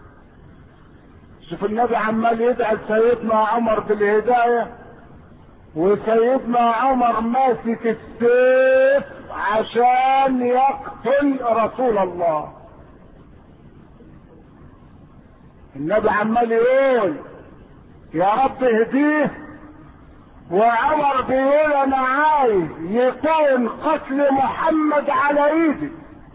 شوف النبي عمال يدعي سيدنا عمر بالهداية، وسيدنا عمر ماسك السيف عشان يقتل رسول الله. النبي عمال يقول يا رب اهديه، وعمر بيقول انا عايز يكون قتل محمد على ايدي.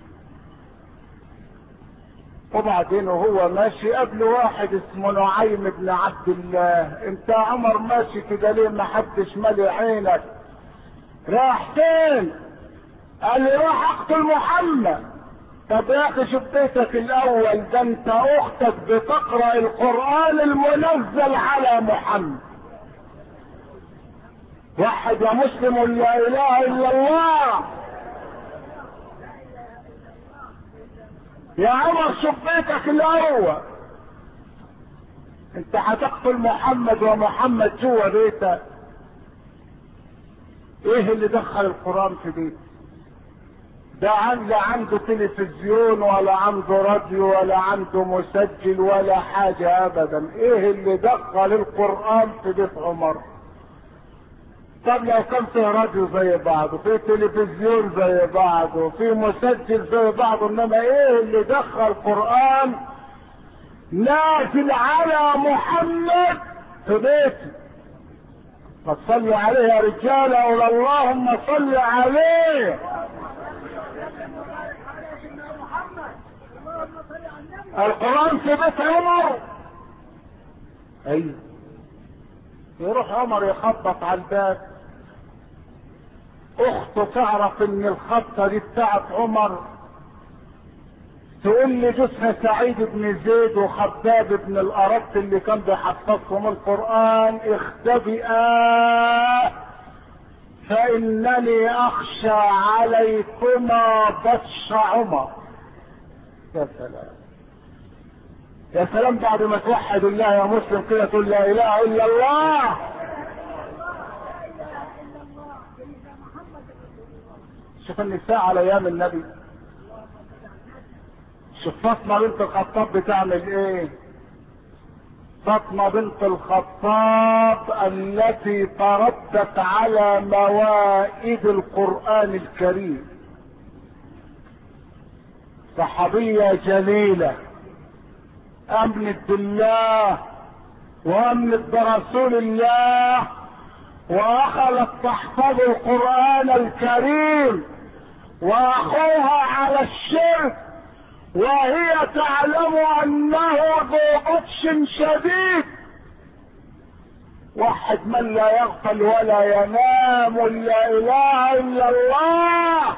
وبعدين وهو ماشي قبل واحد اسمه نعيم بن عبد الله، انت يا عمر ماشي كده ليه ما حدش مالي عينك؟ راح فين؟ قال لي راح اقتل محمد. طب يا اخي شوف بيتك الاول، ده انت اختك بتقرأ القرآن المنزل على محمد. وحد يا مسلم لا اله الا الله. يا عمر شوف بيتك الاول، انت هتقتل محمد ومحمد جوه بيتك. ايه اللي دخل القرآن في بيتك؟ ده لا عنده تلفزيون ولا عنده راديو ولا عنده مسجل ولا حاجة ابدا. ايه اللي دخل القرآن في بيت عمر؟ طب لو كان في راديو زي بعض وفي تلفزيون زي بعض وفي مسجل زي بعض، انما ايه اللي دخل القرآن نازل على محمد في بيته؟ فصلوا عليه يا رجال، قول اللهم صل عليه. القرآن في بيت عمر. ايوه، يروح عمر يخبط على الباب، اخته تعرف ان الخطة دي بتاعت عمر، تقول لي جوزها سعيد بن زيد وخباب بن الارت اللي كان بيحفظهم القرآن اختبئا فانني اخشى عليكما بطش عمر. يا سلام يا سلام، بعد ما توحد الله يا مسلم كده تقول لا اله الا الله. شوف النساء على ايام النبي، شوف فاطمة بنت الخطاب بتعمل ايه. فاطمة بنت الخطاب التي تربت على موائد القرآن الكريم، صحابية جليلة، امنت بالله وامنت برسول الله، واخذت تحفظ القرآن الكريم، واخوها على الشرك وهي تعلم انه ذو بطش شديد. واحد من لا يغفل ولا ينام، لا اله الا الله.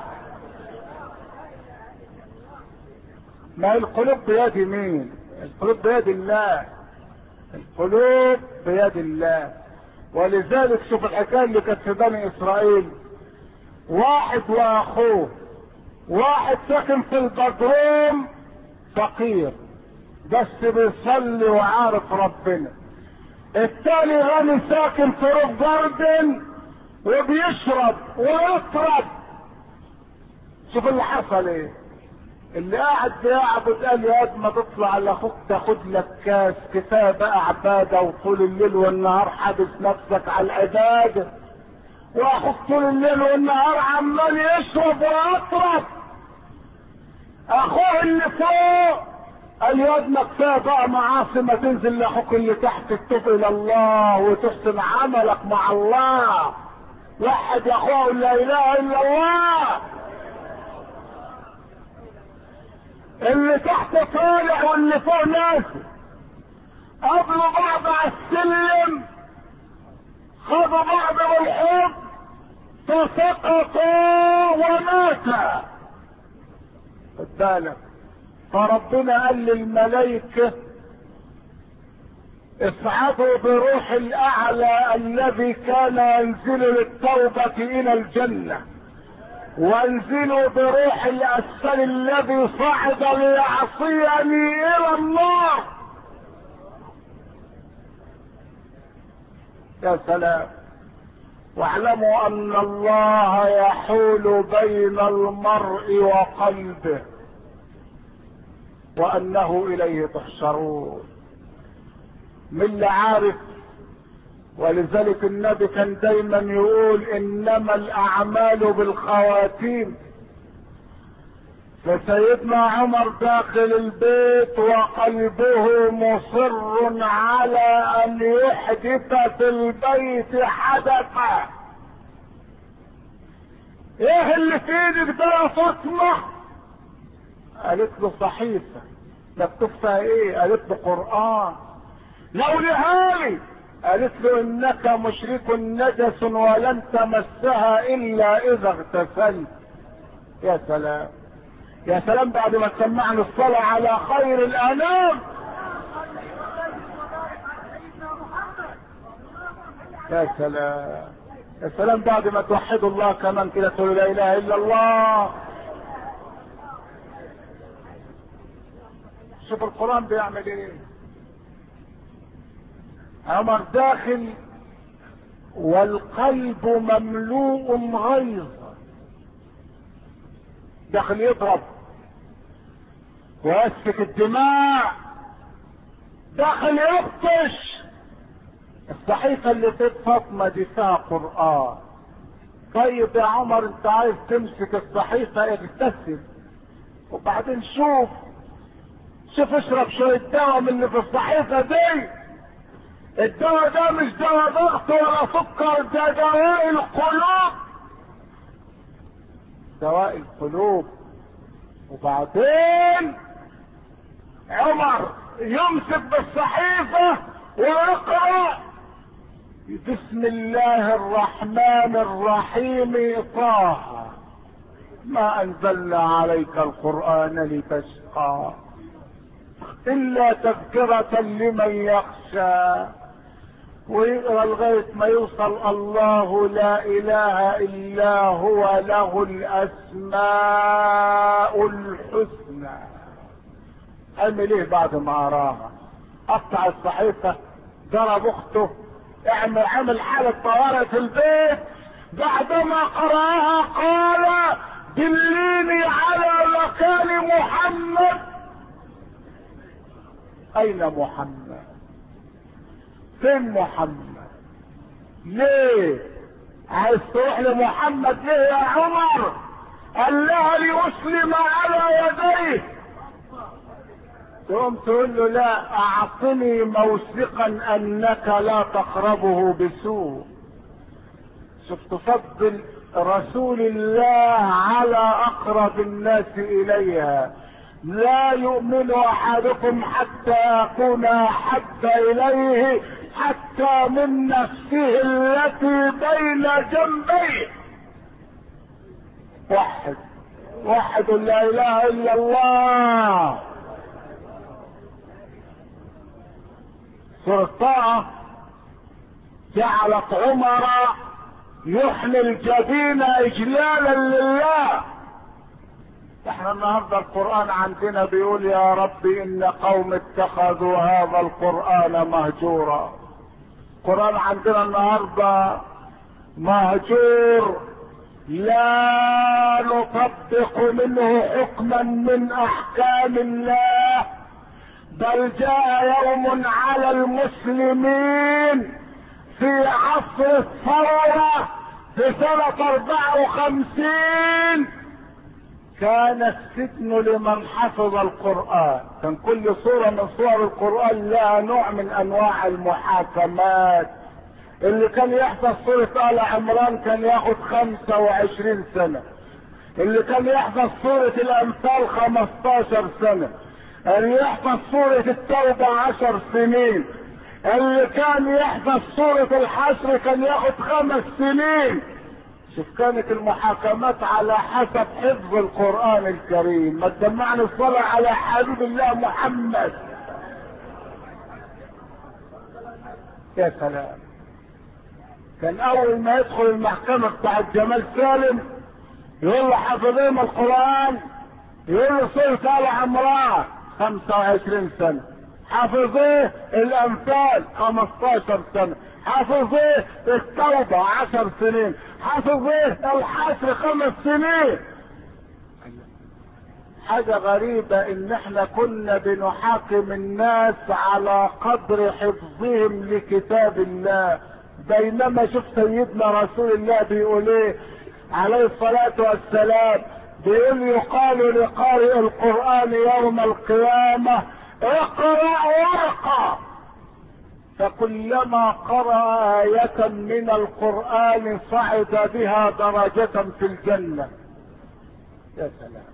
ما القلوب بيد مين؟ القلوب بيد الله، القلوب بيد الله. ولذلك شوف الحكايه اللي كانت في بني اسرائيل، واحد واخوه، واحد ساكن في البدروم فقير بس بيصلي وعارف ربنا، التاني غني ساكن في روف جاردن وبيشرب ويطرب. شوف اللي حصل ايه. اللي قاعد بيعبد قال يا قد ما تطلع لاخوك تاخد لك كاس، كفايه بقى عباده وطول الليل والنهار حابس نفسك على العباده، واخوك طول الليل والنهار عمال يشرب ويطرب. اخوه اللي فوق قال يا ابنك كفايه بقى معاصي، ما تنزل لاخوك اللي تحت تتوب الى الله وتحسن عملك مع الله. وحد يا اخوه لا اله الا الله. اللي تحت طالع واللي فوق نازل، قابلوا بعض على السلم، خدوا بعض بالحب فسقطوا وماتا. خد بالك، فربنا قال للملائكة اصعدوا بروح الاعلى الذي كان ينزل للتوبة الى الجنة، وانزلوا بروح الاسفل الذي صعد ليعصيني الى النار. يا سلام. واعلموا ان الله يحول بين المرء وقلبه وانه اليه تحشرون. من اللي عارف. ولذلك النبي كان دايما يقول انما الاعمال بالخواتيم. فسيدنا عمر داخل البيت وقلبه مصر على ان يحدث في البيت حدثا. ايه اللي في ايدك ده يا فاطمه؟ قالت له صحيفه. مكتوب فيها ايه؟ قالت له قران. لونها لي. قالت له انك مشرك نجس ولن تمسها الا اذا اغتسلت. يا سلام يا سلام، بعد ما سمعنا الصلاة على خير الانام. يا سلام يا سلام، بعد ما توحدوا الله كمان كده تقولوا لا اله الا الله. شوف القرآن بيعمل ايه. عمر داخل والقلب مملوء غيظ، داخل يضرب ويسفك الدماء، داخل يبطش. الصحيفة اللي في فاطمة دي فيها قرآن. طيب يا عمر انت عايز تمسك الصحيفة اغتسل وبعدين شوف اشرب شوية دواء من اللي في الصحيفة دي. الدواء ده مش دواء ضغط ولا سكر، ده دواء القلوب، دواء القلوب. وبعدين عمر يمسك بالصحيفة ويقرأ بسم الله الرحمن الرحيم طه ما انزلنا عليك القرآن لتشقى الا تذكرة لمن يخشى، ويقرا لغايه ما يوصل الله لا اله الا هو له الاسماء الحسنى. عمل ايه بعد ما قراها؟ قطع الصحيفه، ضرب اخته، عمل حاله طوارئ في البيت. بعدما قراها قال دليني على مكان محمد. اين محمد؟ فين محمد؟ ليه عايز تروح لمحمد ليه يا عمر؟ قال لها ليسلم على يديه. تقوم تقول له لا، اعطني موثقا انك لا تقربه بسوء. شوف تفضل رسول الله على اقرب الناس اليها. لا يؤمن احدكم حتى اكون احب اليه حتى من نفسه التي بين جنبيه. وحد لا اله الا الله. سورة طه جعلت عمر يحمي الجبين اجلالا لله. احنا النهارده القرآن عندنا بيقول يا رب ان قوم اتخذوا هذا القرآن مهجورا. القرآن عندنا النهارده مهجور، لا نطبق منه حكما من احكام الله، بل جاء يوم على المسلمين في عصر الثورة في سنة 54 كان السجن لمن حفظ القرآن. كان كل صورة من صور القرآن لها نوع من انواع المحاكمات. اللي كان يحفظ سورة آل عمران كان ياخد 25 سنة، اللي كان يحفظ سورة الأنفال 15 سنة، اللي يحفظ سورة التوبة 10 سنين، اللي كان يحفظ سورة الحشر كان ياخد 5 سنين. شوف كانت المحاكمات على حسب حفظ القرآن الكريم. ما تجمعنا الصلاة على حبيب الله محمد. يا سلام، كان اول ما يدخل المحكمة بتاعت جمال سالم يقول له حافظين القرآن، يقول له سورة آل عمران 25 سنة، حافظيه الأنفال 15 سنة، حافظيه التوبة 10 سنين، حافظيه الحشر 5 سنين. حاجة غريبة ان احنا كنا بنحاكم الناس على قدر حفظهم لكتاب الله، بينما شوف سيدنا رسول الله بيقول ايه عليه الصلاة والسلام، بيقول يقال لقارئ القرآن يوم القيامة اقرأ ورقة، فكلما قرأ آية من القرآن صعد بها درجة في الجنة. يا سلام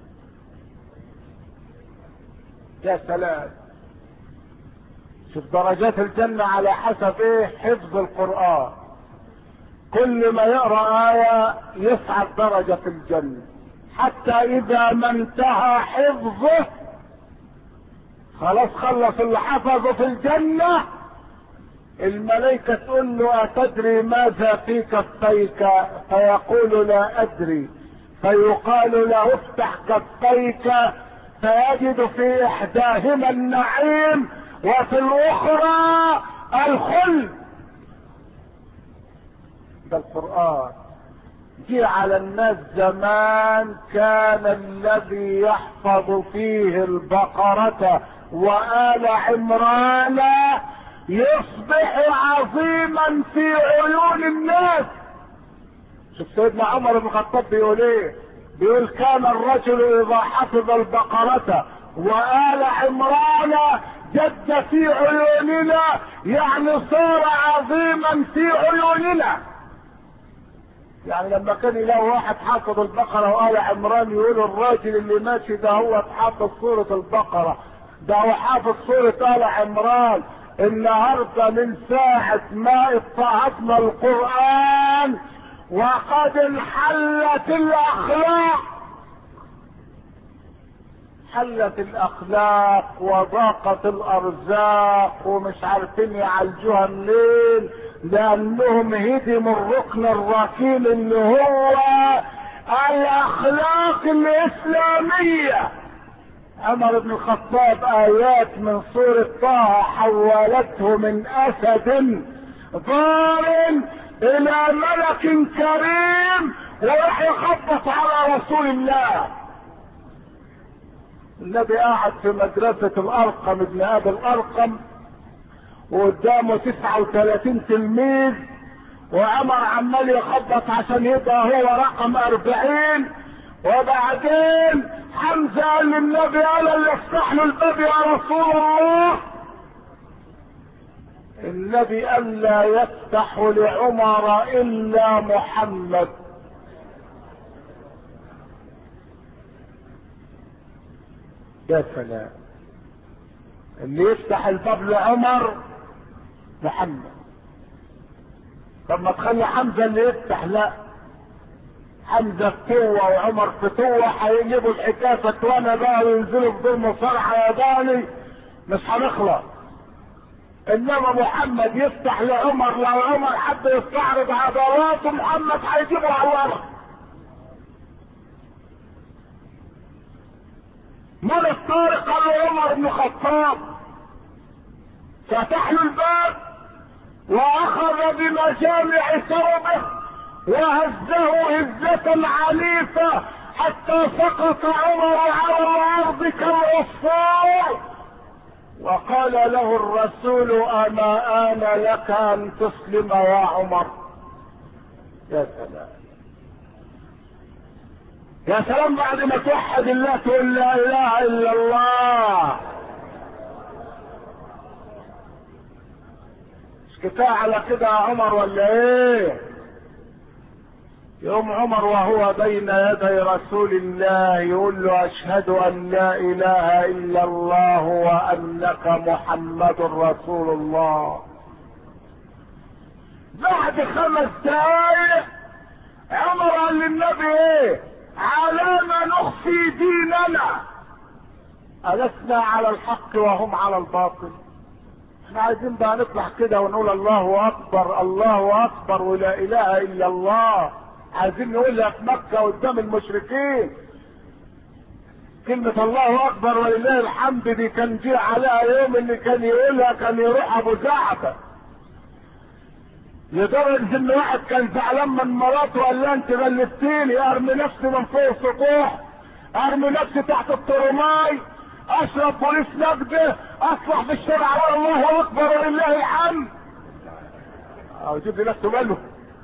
يا سلام، شوف درجات الجنة على حسب ايه؟ حفظ القرآن. كل ما يقرأ آية يصعد درجة في الجنة، حتى اذا ما انتهى حفظه خلاص خلص اللي حفظه في الجنة، الملائكة تقول له أتدري ماذا في كفيك؟ فيقول لا أدري، فيقال له افتح كفيك فيجد في إحداهما النعيم وفي الأخرى الخلد. ده القرآن. جه على الناس زمان كان الذي يحفظ فيه البقرة وآل عمران يصبح عظيما في عيون الناس. شوف سيدنا عمر بن الخطاب بيقول ايه؟ بيقول كان الرجل اذا حفظ البقرة وآل عمران جد في عيوننا، يعني صار عظيما في عيوننا. يعني لما كان يلاقي واحد حافظ البقرة وآل عمران يقول الراجل اللي ماشي ده هو حافظ سورة البقرة، ده هو حافظ سورة آل عمران، النهارده من ساعة ما اتعظنا القرآن وقد انحلت الاخلاق، حلت الاخلاق وضاقت الارزاق ومش عارفين يعالجوها منين، لانهم هدموا الركن الركين اللي هو الاخلاق الاسلامية. عمر بن الخطاب ايات من سورة طه حولته من اسد ضار الى ملك كريم وراح يخبط على رسول الله. النبي قاعد في مدرسة الارقم ابن ابي الارقم وقدامه 39 تلميذ، وعمر عمال يخبط عشان يبقى هو رقم 40. وبعدين حمزة قال للنبي الا اللي يفتح له الباب يا رسول الله. النبي قال لا يفتح لعمر الا محمد. يا سلام، اللي يفتح الباب لعمر محمد. طب ما تخلي حمزة اللي يفتح؟ لا، حمزة فتوة وعمر فتوة، هيجيبوا الحكاية فتوانا بقى وينزلوا في دور مصارحة ياباني مش هنخلص. انما محمد يفتح لعمر، لو عمر حب يستعرض عضلاته محمد هيجيبه على الورق. من الطارق قال عمر بن الخطاب، فتح له الباب واخذ بمجامع ثوبه وهزه هزة عنيفة حتى سقط عمر على الارض كالعصفور. وقال له الرسول اما آن لك ان تسلم يا عمر. يا سلام، يا سلام، بعد ما توحد الله تقول لا اله الا الله. مش كفايه على كده يا عمر ولا ايه؟ يوم عمر وهو بين يدي رسول الله يقول له اشهد ان لا اله الا الله وانك محمد رسول الله. بعد 5 دقايق عمر قال للنبي ايه؟ على ما نخفي ديننا، ألسنا على الحق وهم على الباطل؟ احنا عايزين بقى نطلع كده ونقول الله اكبر الله اكبر ولا اله الا الله. عايزين نقولها في مكة قدام المشركين. كلمة الله اكبر ولله الحمد دي كان جه عليها يوم اللي كان يقولها كان يروح ابو زعبة، لدرجة ان واحد كان زعلان من مراته قال لها انت غلبتيني، ارمي نفسي من فوق السطوح، ارمي نفسي تحت الطرماي، اشرب بوليس نجدة، اصلح في الشارع على الله اكبر ولله الحمد. او جيب لي نفسه ماله.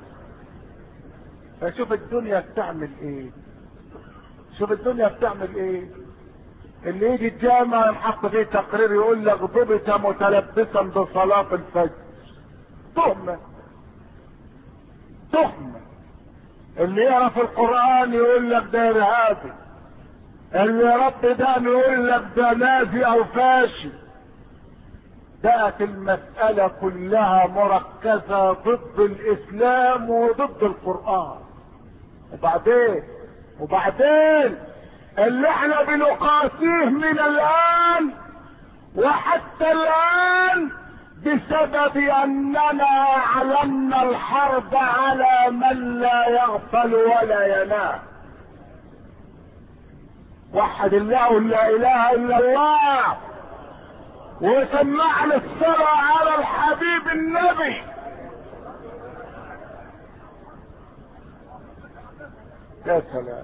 فشوف الدنيا بتعمل ايه، شوف الدنيا بتعمل ايه. اللي يجي الجامع ينحط فيه تقرير يقول لك ضبط متلبسا بصلاة الفجر. تهمة تهمة. اللي يعرف القرآن يقول لك ده ارهابي، اللي رب ده يقول لك ده نازي او فاشي. بقت المسألة كلها مركزة ضد الاسلام وضد القرآن. وبعدين اللي احنا بنقاسيه من الان وحتى الان بسبب اننا اعلنا الحرب على من لا يغفل ولا ينام. وحد الله لا اله الا الله وسمعنا الصلاة على الحبيب النبي. يا سلام،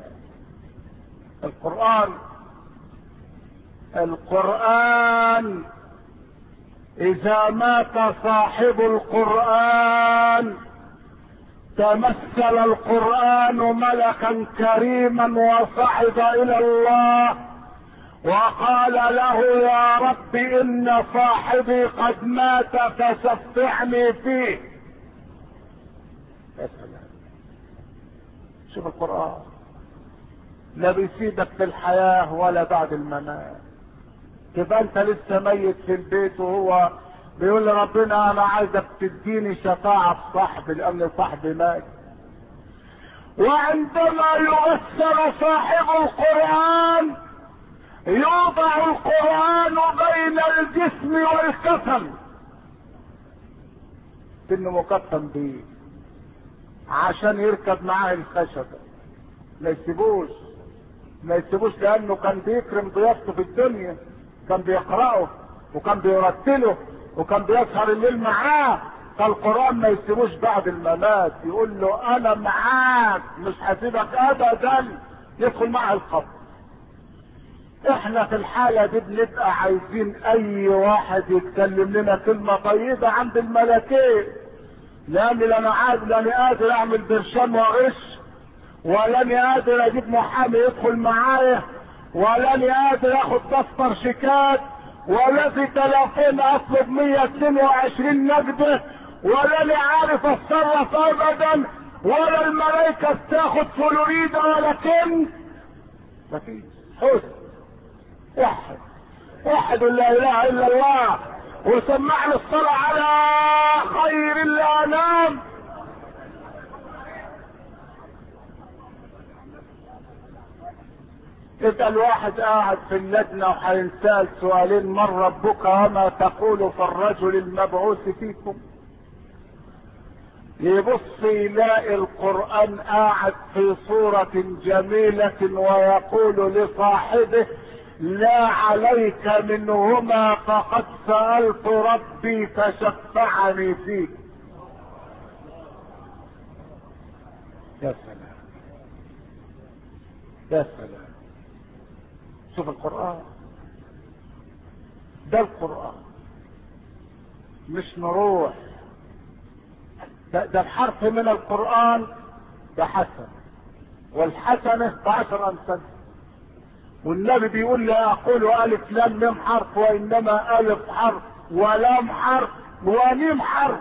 القرآن اذا مات صاحب القرآن تمثل القرآن ملكا كريما وصعد الى الله وقال له يا رب ان صاحبي قد مات فشفعني فيه. يا سلام، شوف القرآن لا بيسيبك في الحياة ولا بعد الممات. تبقى انت لسه ميت في البيت وهو بيقول لربنا انا عايزك تديني شفاعة صاحبي لان صاحبي مات. وعندما يؤثر صاحب القرآن يوضع القرآن بين الجسم والكفن، انه مكفن بيه عشان يركب معاه الخشبة. ما يسيبوش لانه كان بيكرم ضيافته في الدنيا، كان بيقرأه وكان بيرتله وكان بيسهر الليل معاه. فالقرآن ما يسيبوش بعد الممات، يقول له انا معاك مش هسيبك ابدا، يدخل معه القبر. احنا في الحالة دي بنبقى عايزين اي واحد يتكلم لنا كلمة طيبة عند الملكين، لاني لاني قادر اعمل برشام واغش، ولاني قادر اجيب محامي يدخل معايا، ولاني قادر اخد دفتر شيكات، ولا في تلافين اطلب 122 نقده، ولاني عارف اتصرف ابدا، ولا الملايكة بتاخد فلوريدا ولا كن. مفيش حسن. وحد لا اله الا الله، وسمعنا الصلاة على خير الانام. اسأل واحد قاعد في اللجنة وهينسأل سؤالين: من ربك وما تقول في الرجل المبعوث فيكم؟ يبص يلاقي القرآن قاعد في صورة جميلة ويقول لصاحبه: لا عليك منهما فقد سألت ربي فشفعني فيك. يا سلام يا سلام. شوف القرآن ده، القرآن مش نروح ده الحرف من القرآن ده حسن، والحسنة ب10 أمثال. والنبي بيقول لا أقول ألف لام ميم حرف، وإنما ألف حرف ولام حرف وميم حرف.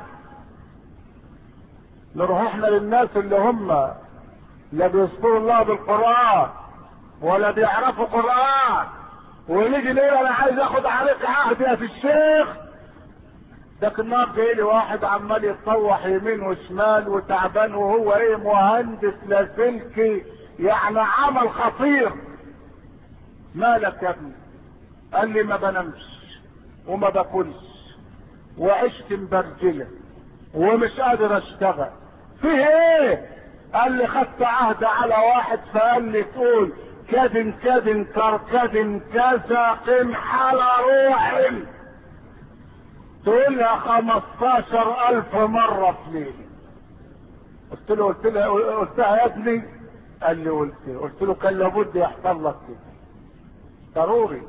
نروح احنا للناس اللي هم لا بيذكروا الله بالقرآن ولا بيعرفوا قرآن، ونيجي نقول انا عايز اخد عليك عهد يا في الشيخ. لكن النهارده جاي لي واحد عمال يتطوح يمين وشمال وتعبان، وهو ايه؟ مهندس لاسلكي، يعني عمل خطير. مالك يا ابني؟ قال لي ما بنامش وما باكلش وعشت مبرجله ومش قادر اشتغل. فيه ايه؟ قال لي خدت عهد على واحد فقال لي تقول كذن كذن كركذن كذا قم على روحي، تقولها 15,000 مرة في ليلة. قلتها يا ابني؟ قال لي قلت له كان لابد يحصل لك كده، ضروري.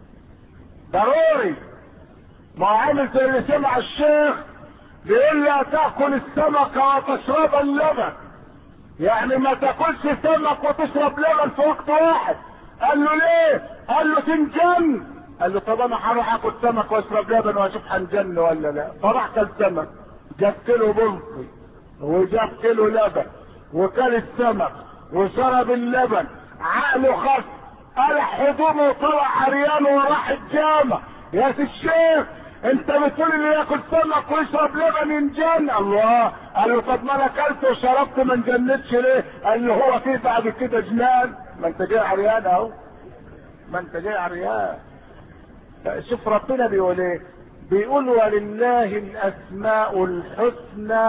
ما عامل زي اللي سمع الشيخ بيقول لي تاكل السمكة وتشرب اللبن، يعني ما تاكلش سمك وتشرب لبن في وقت واحد. قال له ليه؟ قال له تنجن. قال له طب انا هروح اكل سمك واشرب لبن واشوف هنجن ولا لا. فراح كل سمك، جاب كيلو بلطي وجاب كيلو لبن وكل السمك وشرب اللبن، عقله خف، قلع هدومه وطلع عريان وراح الجامع. يا سي الشيخ انت بتقول اللي ياكل سمك ويشرب لبن ينجن؟ الله. قال له طب ما انا اكلت وشربت ما انجنتش ليه؟ قال له هو في بعد كده جنان؟ ما انت جاي عريان اهو، ما انت جاي عريان. شوف ربنا بيقول ايه؟ بيقول ولله الاسماء الحسنى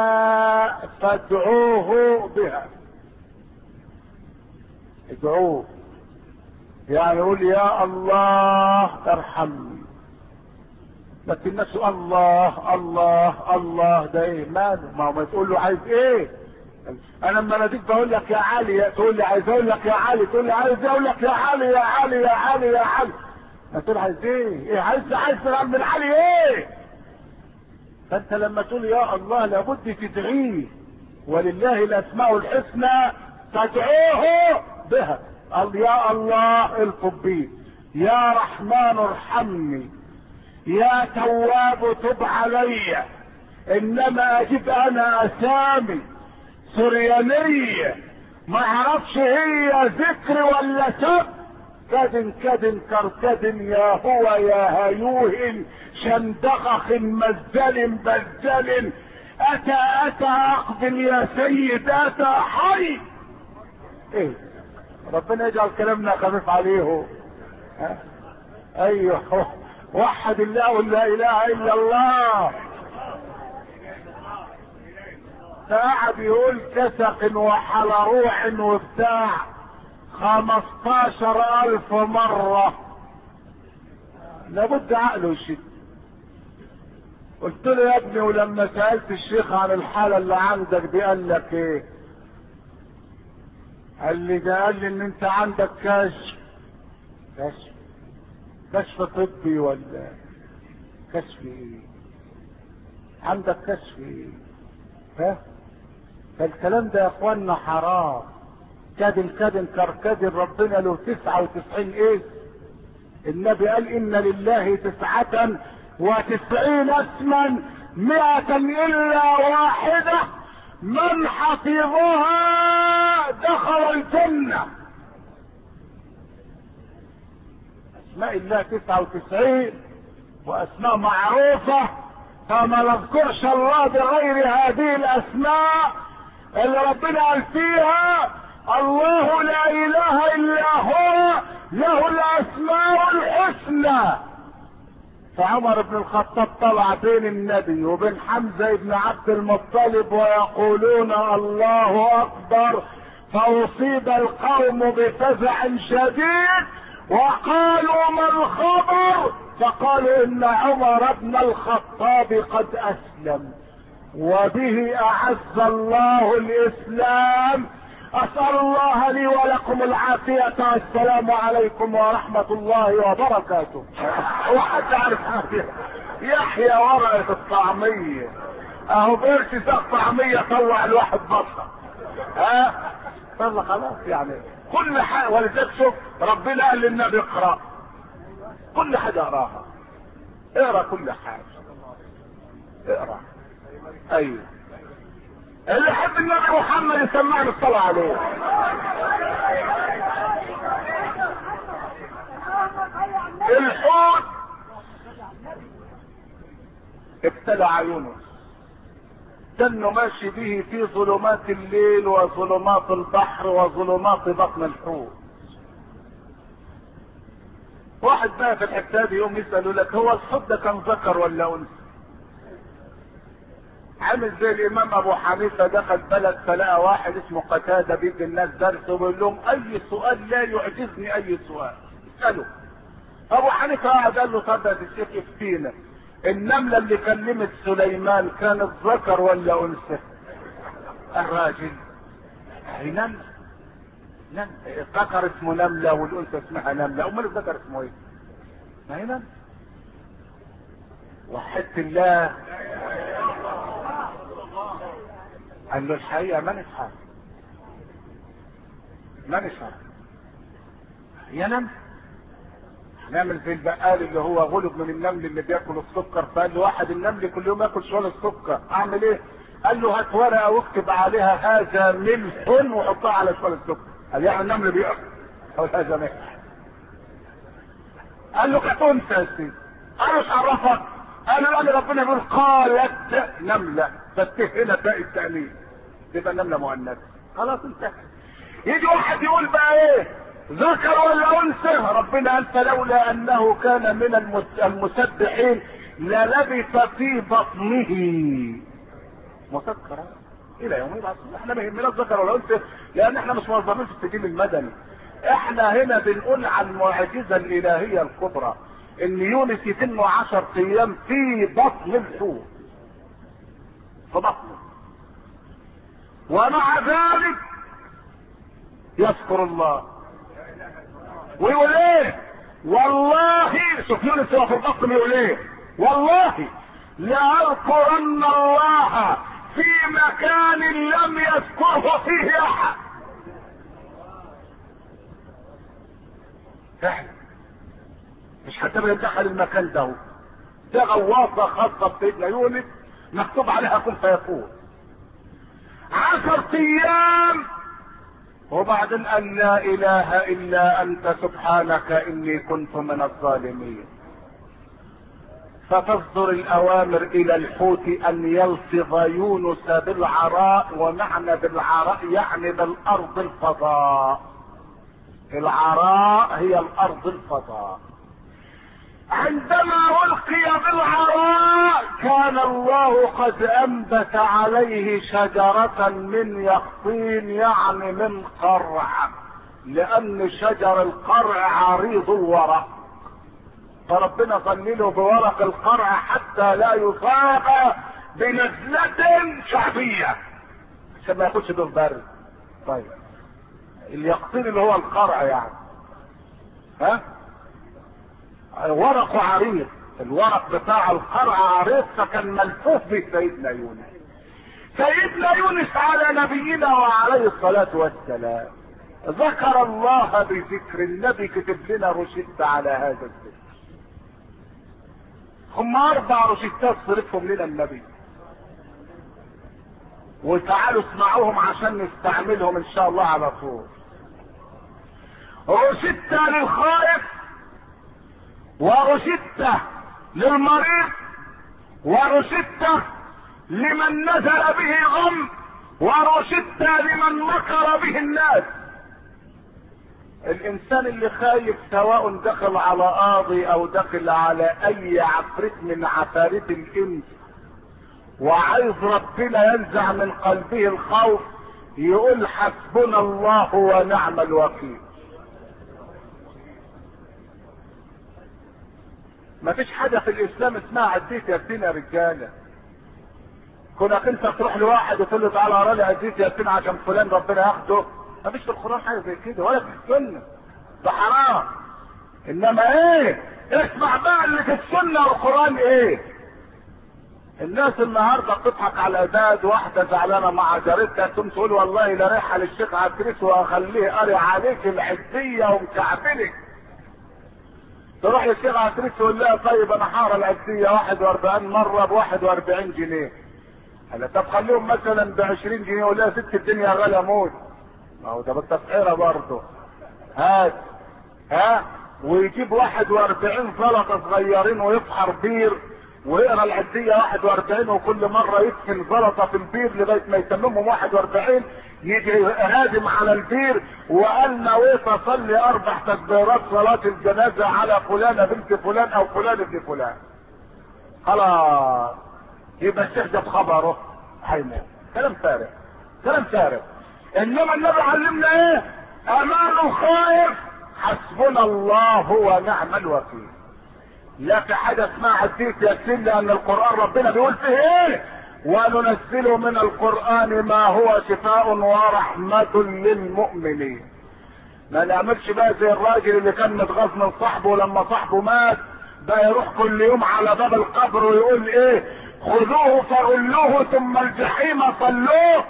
فادعوه بها. ادعوه يعني يقول يا الله ارحمني. لكن الناس الله الله الله ده ايه؟ ماله؟ ما هو تقول له عايز ايه؟ انا لما ناديك بقول لك يا علي تقول لي عايز اقول لك يا علي، تقول لي عايز اقول لك يا علي يا علي يا علي يا علي. هتقول عايز ايه؟ عايز من علي ايه؟ فانت لما تقول يا الله لابد تدعيه. ولله الاسماء الحسنى فادعوه بها. يا الله الطب بي، يا رحمن ارحمني، يا تواب تب علي. انما اجيب انا اسامي سريانية ما اعرفش هي ذكر ولا سب، كد كد كركد يا هو يا هيوه شندخخ مزل بزل اتى اتى اقبل يا سيد اتى حي. ايه ربنا يجعل كلامنا خفيف عليه. ايوه وحد الله ولا اله الا الله. قاعد يقول كسق وحلروح وبتاع 15,000 مرة. لابد عقله يشد. قلت له يا ابني ولما سألت الشيخ عن الحالة اللي عندك دي قال لك ايه؟ قال لي ان انت عندك كشف طبي ولا كشف ايه؟ عندك كشف ايه؟ ها؟ فالكلام ده يا اخوانا حرام. كادن كركدن ربنا له 99 ايه؟ النبي قال ان لله 99 اسما 100 الا واحدة من حفظها دخل الجنة. اسماء الله 99 واسماء معروفة، فما نذكرش الله بغير هذه الاسماء اللي ربنا قال فيها الله لا اله الا هو له الاسماء الحسنى. فعمر بن الخطاب طلع بين النبي وبين حمزة بن عبد المطلب ويقولون الله اكبر، فاصيب القوم بفزع شديد وقالوا ما الخبر؟ فقالوا ان عمر بن الخطاب قد اسلم وبه اعز الله الاسلام. اسأل الله لي ولكم العافية. السلام عليكم ورحمة الله وبركاته. واحد تعرف حاجة يحيى ورقة الطعمية اهو بيرش ساق طعمية طلع الواحد بصر. طلع خلاص يعني كل حاجة. ولذلك شوف ربنا قال للنبي اقرأ كل حاجة اقراها. اقرأ كل حاجة اقرأ. ايوه اللي يحب النبي محمد يسمعني الصلاة عليه. الحوت ابتلع يونس كانه ماشي به في ظلمات الليل وظلمات البحر وظلمات بطن الحوت. واحد بقى في الحكايه دي يوم يسأله لك هو الحوت ده كان ذكر ولا انثى؟ عامل زي الامام ابو حنيفه دخل بلد فلقى واحد اسمه قتاده بيدي الناس درس وبيقول لهم اي سؤال لا يعجزني اي سؤال اساله. ابو حنيفه قعد قال له طب يا الشيخ افتينا النمله اللي كلمت سليمان كانت ذكر ولا انثى؟ الراجل هي نمله الذكر اسمه نمله والانثى اسمها نمله، امال الذكر اسمه ايه؟ ما هي نمله. وحدت الله قال له الحقيقه ما نفهم يا نمل نعمل زي البقال اللي هو غلب من النمل اللي بياكل السكر. فقال له واحد النمل كل يوم ياكل شويه السكر اعمل ايه؟ قال له هات ورقه واكتب عليها هذا ملح وحطها على شويه السكر. قال يعني النمل بياكل قال هذا ملح. قال له كانت انثى يا سيدي. انا مش عرفك؟ قال له ربنا يقول قالت نمله فتح هنا باقي التأنيث تبقى نمله مؤنثه خلاص انتهى. يجي واحد يقول بقى ايه ذكر ولا انثى؟ ربنا قال فلولا انه كان من المسبحين للبث في بطنه مسكرا الى يوم يبعث. احنا ما يهمناش ذكر ولا انثى لان احنا مش موظفين في السجل المدني. احنا هنا بنقول عن المعجزه الالهيه الكبرى ان يونس يتم 10 ايام في بطن الحوت في بطنه ومع ذلك يذكر الله ويقول ايه والله شوف يونس هو في البطن يقول ايه والله لأذكرن الله في مكان لم يذكره فيه احد. فعلا مش حتى بيدخل المكان ده غواصة خاصة بسيدنا يونس مكتوب عليها كن فيكون. 10 ايام وبعدين قال لا اله الا انت سبحانك اني كنت من الظالمين. فتصدر الاوامر الى الحوت ان يلفظ يونس بالعراء، ومعنى بالعراء يعني بالارض الفضاء. العراء هي الارض الفضاء. عندما القي بالعراء كان الله قد انبت عليه شجرة من يقطين، يعني من قرع، لان شجر القرع عريض الورق، فربنا ظلله بورق القرع حتى لا يصاب بنزلة شعبية عشان ما ياخدش دور برد. طيب اليقطين اللي هو القرع يعني ورقه عريض، الورق بتاع القرع عريض، فكان ملفوف به سيدنا يونس. سيدنا يونس على نبينا وعليه الصلاة والسلام ذكر الله بذكر، النبي كتب لنا روشتة على هذا الذكر. هم 4 روشتات صرفهم لنا النبي، وتعالوا اسمعوهم عشان نستعملهم ان شاء الله على طول. روشتة للخائف، وروشتة للمريض، وروشتة لمن نزل به غم، وروشتة لمن مكر به الناس. الانسان اللي خايف سواء دخل على قاضي او دخل على اي عفريت من عفاريت الانس وعايز ربنا ينزع من قلبه الخوف، يقول حسبنا الله ونعم الوكيل. ما فيش حاجة في الاسلام اسمها عديت يا ابني يا رجالة. كونك انت تروح لواحد وتقول له تعالى ارى لي عديت يا ابني عشان فلان ربنا ياخده، ما فيش في القرآن حاجة زي كده ولا في السنة، ده حرام. انما ايه، اسمع بقى اللي في السنة والقرآن ايه. الناس النهارده بتضحك على العباد، واحدة زعلانة مع جارتها تقوم تقول والله لا رايحة للشيخ عتريس واخليه قاري عليك العدية ومكعبلك. تروح للشيخ عتريس تقول لها طيب انا حاره العدية 41 مرة ب 41 جنيه. قال طب خليهم مثلا ب 20 جنيه، يقول لها ست الدنيا غالية موت. ما هو ده بالتسعيرة برضه. هات ويجيب 41 زلطة صغيرين ويفحر بير ويقرا العدية 41، وكل مرة يدفن زلطة في البير لغاية ما يتممهم 41، يجي هادم على البير وقال نويت اصلي 4 تكبيرات صلاة الجنازة على فلانة بنت فلان او فلان ابن فلان. خلاص يبقى الشيخ ده بخبره هيموت. كلام فارغ، كلام فارغ. انما النبي علمنا ايه؟ امان الخائف حسبنا الله ونعم الوكيل. لا في حاجة اسمها عديت ياسين، لان القرآن ربنا بيقول فيه ايه؟ وننزل من القرآن ما هو شفاء ورحمة للمؤمنين. ما نعملش بقى زي الراجل اللي كان متغاظ من صاحبه لما صاحبه مات، بقى يروح كل يوم على باب القبر ويقول ايه؟ خذوه فغلوه ثم الجحيم صلوه.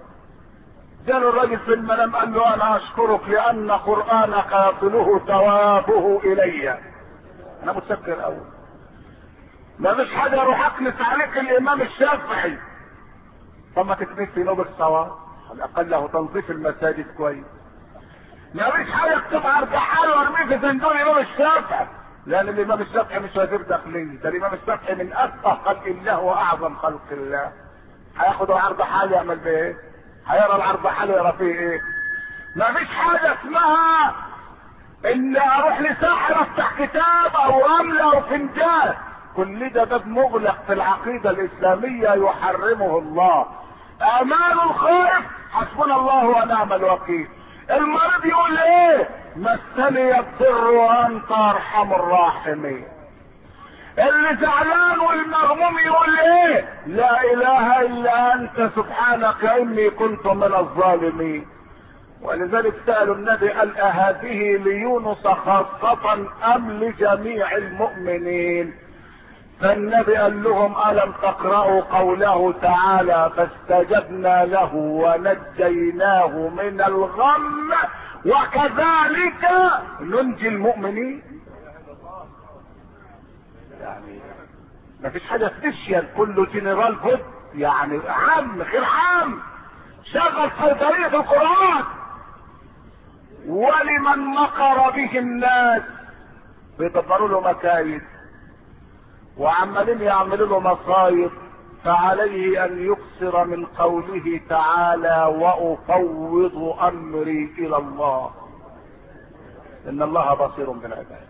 جاله الراجل في المنام قال له انا اشكرك لان قرآنك يصله ثوابه الي. انا متشكر قوي. ما فيش حاجة يروح اكنس عليك الامام الشافعي. طب ما تكنس في نوب الصواب، على الاقل له تنظيف المساجد كويس. ما فيش حاجة اكتب ارجحاله وارميه في صندوق الامام الشافعي، لان الامام الشافعي مش وزير داخلية، ده الامام الشافعي من اتقى خلق الله واعظم خلق الله. هياخد العرض حال يعمل بيه ايه؟ هيقرا العرض حال يقرا فيه ايه؟ ما فيش حاجة اسمها ان اروح لساحر افتح كتاب او رمل او فنجان. كل ده باب مغلق في العقيدة الاسلامية يحرمه الله. امان الخائف حسبنا الله ونعم الوكيل. المريض يقول ايه؟ مسني الضر وانت ارحم الراحمين. اللي زعلان والمغموم يقول ايه؟ لا اله الا انت سبحانك اني كنت من الظالمين. ولذلك سألوا النبي قال أهذه ليونس خاصة أم لجميع المؤمنين؟ فالنبي قال لهم ألم تقرأوا قوله تعالى فاستجبنا له ونجيناه من الغم وكذلك ننجي المؤمنين. يعني ما فيش حاجة سبيشال، كله جنرال فود، يعني عام غير عام. شغل صيدلية في القرآن ولمن مكر به الناس بيدبروا له مكايد وعمالين يعملوا له مصايب، فعليه ان يكثر من قوله تعالى وافوض امري الى الله، ان الله بصير بالعباد.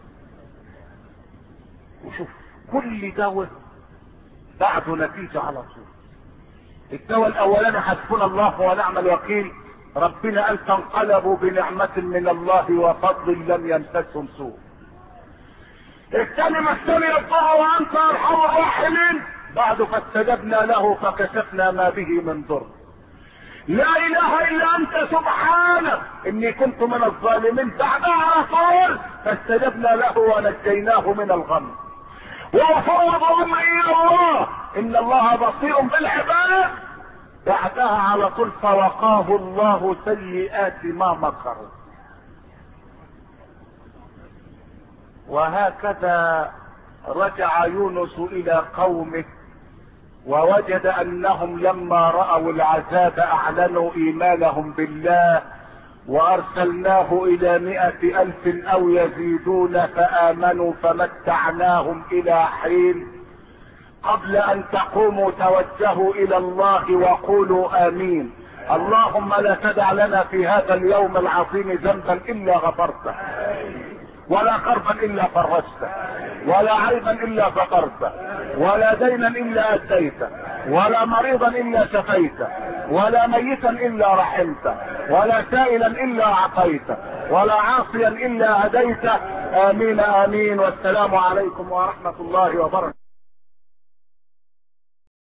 وشوف كل دواء بعده نتيجة على طول. الدواء الاولاني حسبنا الله ونعم الوكيل، ربنا قال فانقلبوا بنعمة من الله وفضل لم يمسسهم سوء. الكلمة الثانية الضوء وانت ارحم الراحمين، بعد فاستجبنا له فكشفنا ما به من ضر. لا اله الا انت سبحانك اني كنت من الظالمين، بعدها على طول فاستجبنا له ونجيناه من الغم. وفوض امري الى الله ان الله بصير بالعباد، بعدها على طول فوقاه الله سيئات ما مكروا. وهكذا رجع يونس الى قومه ووجد انهم لما رأوا العذاب اعلنوا ايمانهم بالله، وارسلناه الى 100,000 او يزيدون فامنوا فمتعناهم الى حين. قبل ان تقوموا توجهوا الى الله وقولوا امين. اللهم لا تدع لنا في هذا اليوم العظيم ذنبا الا غفرته، ولا كربا الا فرجته، ولا عيبا الا سترته، ولا دينا الا اديته، ولا مريضا الا شفيته، ولا ميتا الا رحمته، ولا سائلا الا اعطيته، ولا عاصيا الا هديته. امين امين. والسلام عليكم ورحمة الله وبركاته.